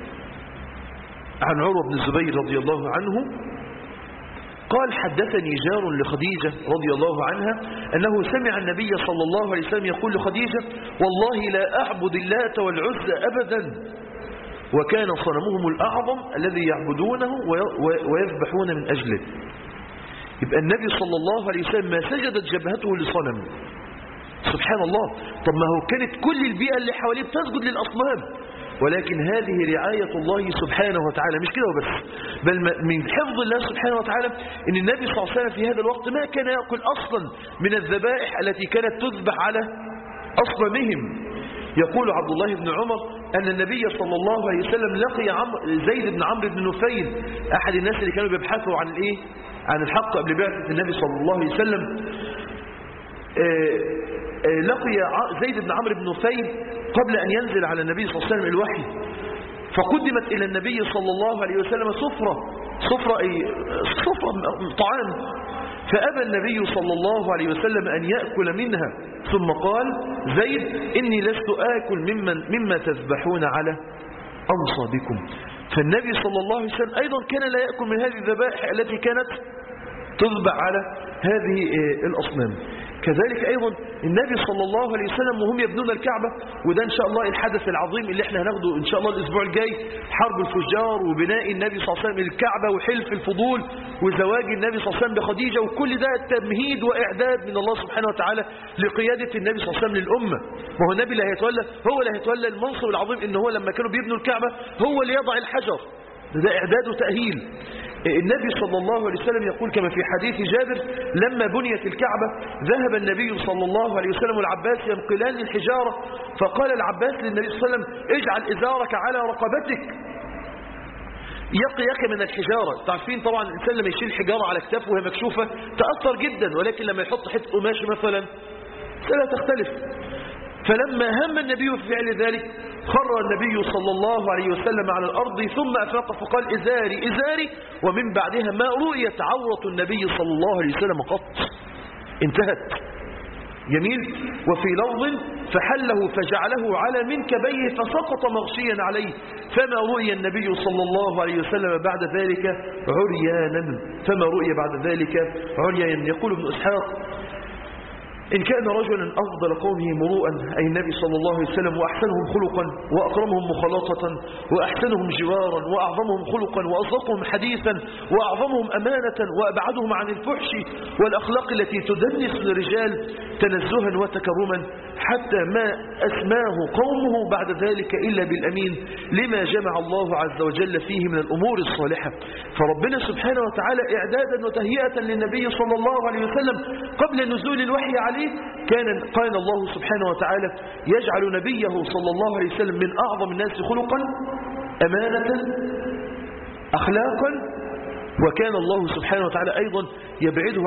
عن عروة بن الزبير رضي الله عنه قال: حدثني جار لخديجة رضي الله عنها أنه سمع النبي صلى الله عليه وسلم يقول لخديجة: والله لا أعبد اللات والعزى أبدا، وكان صنمهم الأعظم الذي يعبدونه ويذبحون من أجله. يبقى النبي صلى الله عليه وسلم ما سجدت جبهته لصنم. سبحان الله. طب ما هو كانت كل البيئة اللي حواليه بتسجد للأصنام، ولكن هذه رعاية الله سبحانه وتعالى. مش كده وبس، بل من حفظ الله سبحانه وتعالى ان النبي صلى الله عليه وسلم في هذا الوقت ما كان يأكل أصلا من الذبائح التي كانت تذبح على أصنامهم. يقول عبد الله بن عمر أن النبي صلى الله عليه وسلم لقي زيد بن عمرو بن نفيل، أحد الناس اللي كانوا بيبحثوا عن الحق قبل بعثة النبي صلى الله عليه وسلم. لقي زيد بن عمرو بن نفيل قبل أن ينزل على النبي صلى الله عليه وسلم الوحي، فقدمت إلى النبي صلى الله عليه وسلم صفرة طعام، فأبى النبي صلى الله عليه وسلم أن يأكل منها، ثم قال: زيد إني لست آكل مما تذبحون على أنصابكم. فالنبي صلى الله عليه وسلم أيضا كان لا يأكل من هذه الذبائح التي كانت تذبح على هذه الأصنام. كذلك أيضا النبي صلى الله عليه وسلم وهم يبنون الكعبة، وده إن شاء الله الحدث العظيم اللي احنا هناخده إن شاء الله الأسبوع الجاي، حرب الفجار وبناء النبي صلى الله عليه وسلم الكعبة وحلف الفضول وزواج النبي صلى الله عليه وسلم بخديجة، وكل ده تمهيد وإعداد من الله سبحانه وتعالى لقيادة النبي صلى الله عليه وسلم للأمة. ما هو النبي اللي هيتولى المنصب العظيم، إن هو لما كانوا بيبنوا الكعبة هو اللي يضع الحجر، ده إعداد وتأهيل. النبي صلى الله عليه وسلم يقول كما في حديث جابر: لما بنيت الكعبة ذهب النبي صلى الله عليه وسلم والعباس ينقلان الحجارة، فقال العباس للنبي صلى الله عليه وسلم: اجعل إزارك على رقبتك يقيك من الحجارة. تعرفين طبعا الإنسان لما يشيل حجارة على كتافه وهي مكشوفة تأثر جدا، ولكن لما يحط حتة قماش مثلا لا تختلف. فلما هم النبي في فعل ذلك خر النبي صلى الله عليه وسلم على الأرض ثم أفاق فقال: إزاري إزاري، ومن بعدها ما رؤيت عورة النبي صلى الله عليه وسلم قط، انتهت. جميل. وفي لفظ: فحله فجعله على منكبيه فسقط مغشيا عليه، فما رؤي النبي صلى الله عليه وسلم بعد ذلك عريانا، فما رؤي بعد ذلك عريانا. يقول ابن إسحاق: إن كان رجلا أفضل قومه مروءا أي النبي صلى الله عليه وسلم، وأحسنهم خلقا وأكرمهم مخالطة وأحسنهم جوارا وأعظمهم خلقا وأصدقهم حديثا وأعظمهم أمانة وأبعدهم عن الفحش والأخلاق التي تدنس الرجال تنزها وتكرما، حتى ما أسماه قومه بعد ذلك إلا بالأمين، لما جمع الله عز وجل فيه من الأمور الصالحة. فربنا سبحانه وتعالى إعدادا وتهيئة للنبي صلى الله عليه وسلم قبل نزول الوحي عليه كان الله سبحانه وتعالى يجعل نبيه صلى الله عليه وسلم من أعظم الناس خلقا، أمانة، أخلاقا، وكان الله سبحانه وتعالى أيضا يبعده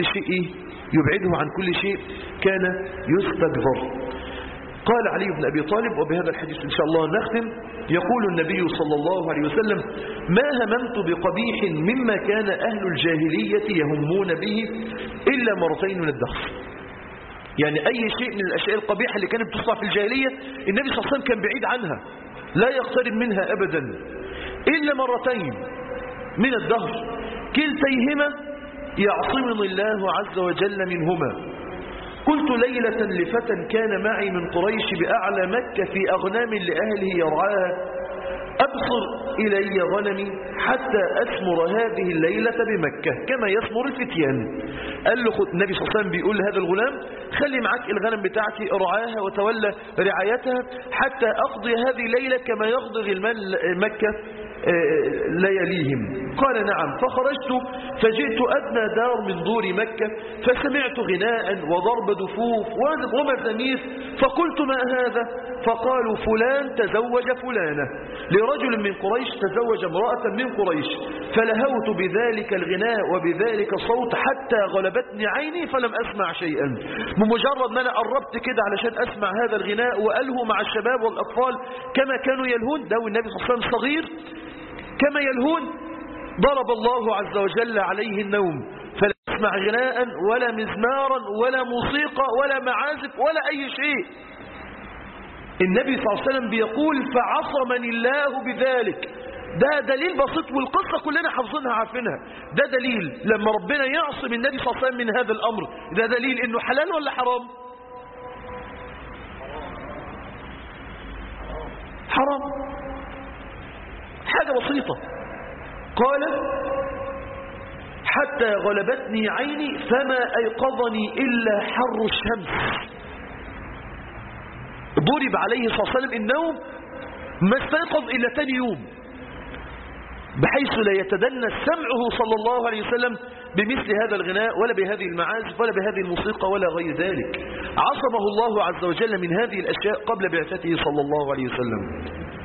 عن كل شيء كان يستكبر. قال علي بن أبي طالب، وبهذا الحديث إن شاء الله نختم، يقول النبي صلى الله عليه وسلم: ما هممت بقبيح مما كان أهل الجاهلية يهمون به إلا مرتين من الدهر. يعني أي شيء من الأشياء القبيحة اللي كانت بتصنع في الجاهلية النبي صلى الله عليه وسلم كان بعيد عنها، لا يقترب منها أبدا إلا مرتين من الدهر، كلتيهما يعصمني الله عز وجل منهما. قلت ليلة لفتى كان معي من قريش بأعلى مكة في أغنام لأهله يرعاها: أبصر إلي غنمي حتى أسمر هذه الليلة بمكة كما يسمر الفتيان. قال له النبي صلى الله عليه وسلم بيقول لهذا الغلام: خلي معك الغنم بتاعتي ارعاها وتولى رعايتها حتى أقضي هذه الليلة كما يقضي غلمان مكة لياليهم. قال: نعم. فخرجت فجئت أدنى دار من دور مكة فسمعت غناء وضرب دفوف ومزامير، فقلت: ما هذا؟ فقالوا: فلان تزوج فلانة، لرجل من قريش تزوج امرأة من قريش. فلهوت بذلك الغناء وبذلك الصوت حتى غلبتني عيني فلم أسمع شيئا. بمجرد ما أنا قربت كده علشان أسمع هذا الغناء وألهو مع الشباب والأطفال كما كانوا يلهون، ده والنبي صلى الله عليه وسلم صغير كما يلهون، ضرب الله عز وجل عليه النوم، فلا يسمع غناء ولا مزمارا ولا موسيقى ولا معازف ولا أي شيء. النبي صلى الله عليه وسلم بيقول: فعصمني الله بذلك. ده دليل بسيط، والقصة كلنا حافظينها عارفينها. ده دليل لما ربنا يعصم النبي صلى الله عليه وسلم من هذا الأمر، ده دليل إنه حلال ولا حرام؟ حرام. حاجة بسيطة. قال: حتى غلبتني عيني فما أيقظني إلا حر الشمس. ضرب عليه صلى الله عليه وسلم النوم، ما استيقظ إلا تاني يوم، بحيث لا يتدنى سمعه صلى الله عليه وسلم بمثل هذا الغناء ولا بهذه المعازف ولا بهذه الموسيقى ولا غير ذلك. عصمه الله عز وجل من هذه الأشياء قبل بعثته صلى الله عليه وسلم.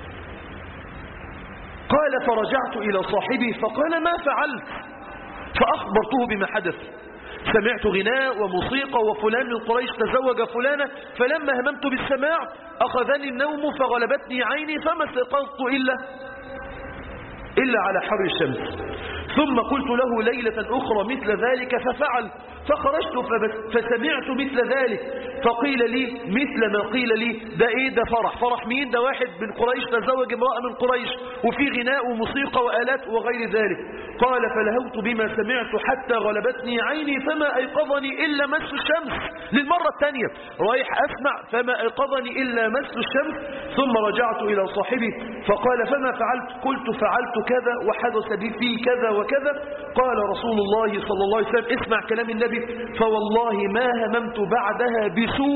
قال: فرجعت إلى صاحبي فقال: ما فعلت؟ فأخبرته بما حدث. سمعت غناء وموسيقى وفلان من قريش تزوج فلانة، فلما هممت بالسماع أخذني النوم فغلبتني عيني فما استيقظت إلا على حر الشمس. ثم قلت له ليلة أخرى مثل ذلك ففعل، فخرجت فسمعت مثل ذلك، فقيل لي مثل ما قيل لي. ده ايه ده؟ فرح مين؟ ده واحد من قريش تزوج امرأة من قريش، وفي غناء وموسيقى وآلات وغير ذلك. قال فلهوت بما سمعت حتى غلبتني عيني فما أيقظني إلا مس الشمس. للمرة الثانية رايح أسمع فما أيقظني إلا مس الشمس. ثم رجعت إلى صاحبي فقال فما فعلت؟ قلت فعلت كذا وحدث بي في كذا وكذا. قال رسول الله صلى الله عليه وسلم اسمع كلام النبي، فوالله ما هممت بعدها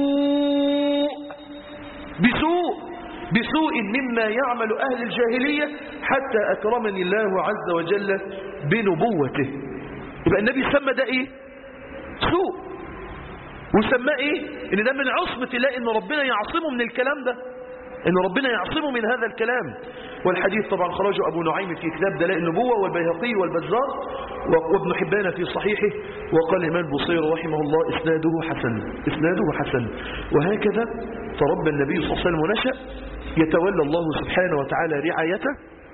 بسوء مما يعمل أهل الجاهلية حتى أكرمني الله عز وجل بنبوته. يبقى النبي سمى ده ايه؟ سوء. وسماه ايه؟ ان ده من عصمة الله، ان ربنا يعصمه من الكلام ده، ان ربنا يعصمه من هذا الكلام. والحديث طبعا خرجه أبو نعيم في كتاب دلائل النبوة، والبيهقي والبزار وابن حبان في صحيحه. وقال الإمام البصيري رحمه الله إسناده حسن. وهكذا تربى النبي صلى الله عليه وسلم ونشأ يتولى الله سبحانه وتعالى رعايته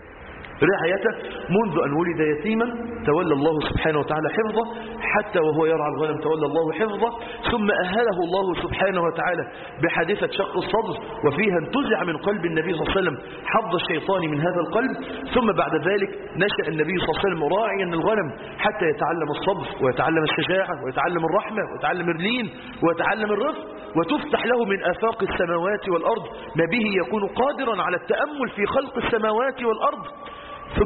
منذ أن ولد يتيما، تولى الله سبحانه وتعالى حفظه حتى وهو يرعى الغنم تولى الله حفظه. ثم أهله الله سبحانه وتعالى بحادثة شق الصدر، وفيها انتزع من قلب النبي صلى الله عليه وسلم حظ الشيطان من هذا القلب. ثم بعد ذلك نشأ النبي صلى الله عليه وسلم راعيا الغنم حتى يتعلم الصبر ويتعلم الشجاعة ويتعلم الرحمة ويتعلم اللين ويتعلم الرفق، وتفتح له من آفاق السماوات والأرض ما به يكون قادرا على التأمل في خلق السماوات والأرض. ثم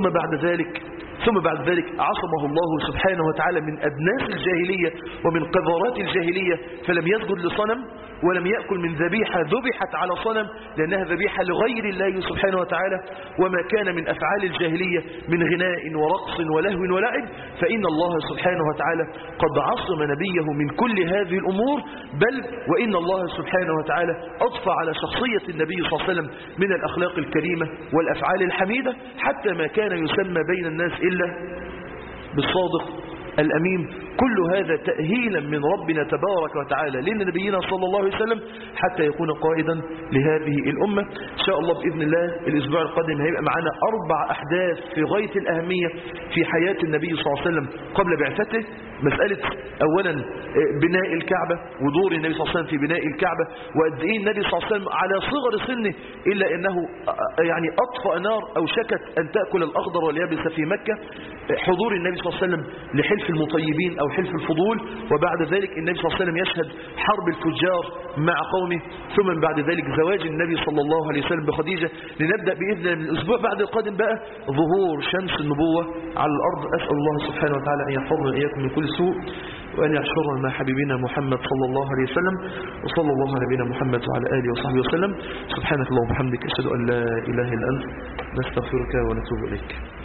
بعد ذلك عصمه الله سبحانه وتعالى من أدناس الجاهلية ومن قذرات الجاهلية، فلم يسجد لصنم ولم يأكل من ذبيحة ذبحت على صنم لأنها ذبيحة لغير الله سبحانه وتعالى. وما كان من أفعال الجاهلية من غناء ورقص ولهو ولعب، فإن الله سبحانه وتعالى قد عصم نبيه من كل هذه الأمور، بل وإن الله سبحانه وتعالى أضفى على شخصية النبي صلى الله عليه وسلم من الأخلاق الكريمة والأفعال الحميدة، حتى ما كان يسمى بين الناس إلا بالصادق الأمين. كل هذا تأهيلا من ربنا تبارك وتعالى لنبينا صلى الله عليه وسلم حتى يكون قائدا لهذه الأمة. إن شاء الله بإذن الله الأسبوع القادم هيبقى معنا 4 أحداث في غاية الأهمية في حياة النبي صلى الله عليه وسلم قبل بعثته. مسألة أولا بناء الكعبة ودور النبي صلى الله عليه وسلم في بناء الكعبة، وقد إيه النبي صلى الله عليه وسلم على صغر سنه إلا أنه يعني أطفأ نار أو شكت أن تأكل الأخضر واليابس في مكة. حضور النبي صلى الله عليه وسلم لحلف المطيبين أو حلف الفضول، وبعد ذلك النبي صلى الله عليه وسلم يشهد حرب الفجار مع قومه، ثم بعد ذلك زواج النبي صلى الله عليه وسلم بخديجة. لنبدأ بإذن من الأسبوع بعد القادم بقى ظهور شمس النبوة على الأرض. أسأل الله سبحانه وتعالى أن يحفظنا إياكم من كل سوء، وأن يحشرنا مع حبيبنا محمد صلى الله عليه وسلم. وصلى الله على نبينا محمد وعلى آله وصحبه وسلم. سبحانك اللهم وبحمدك أشهد أن لا إله إلا أنت نستغفرك ونتوب إليك.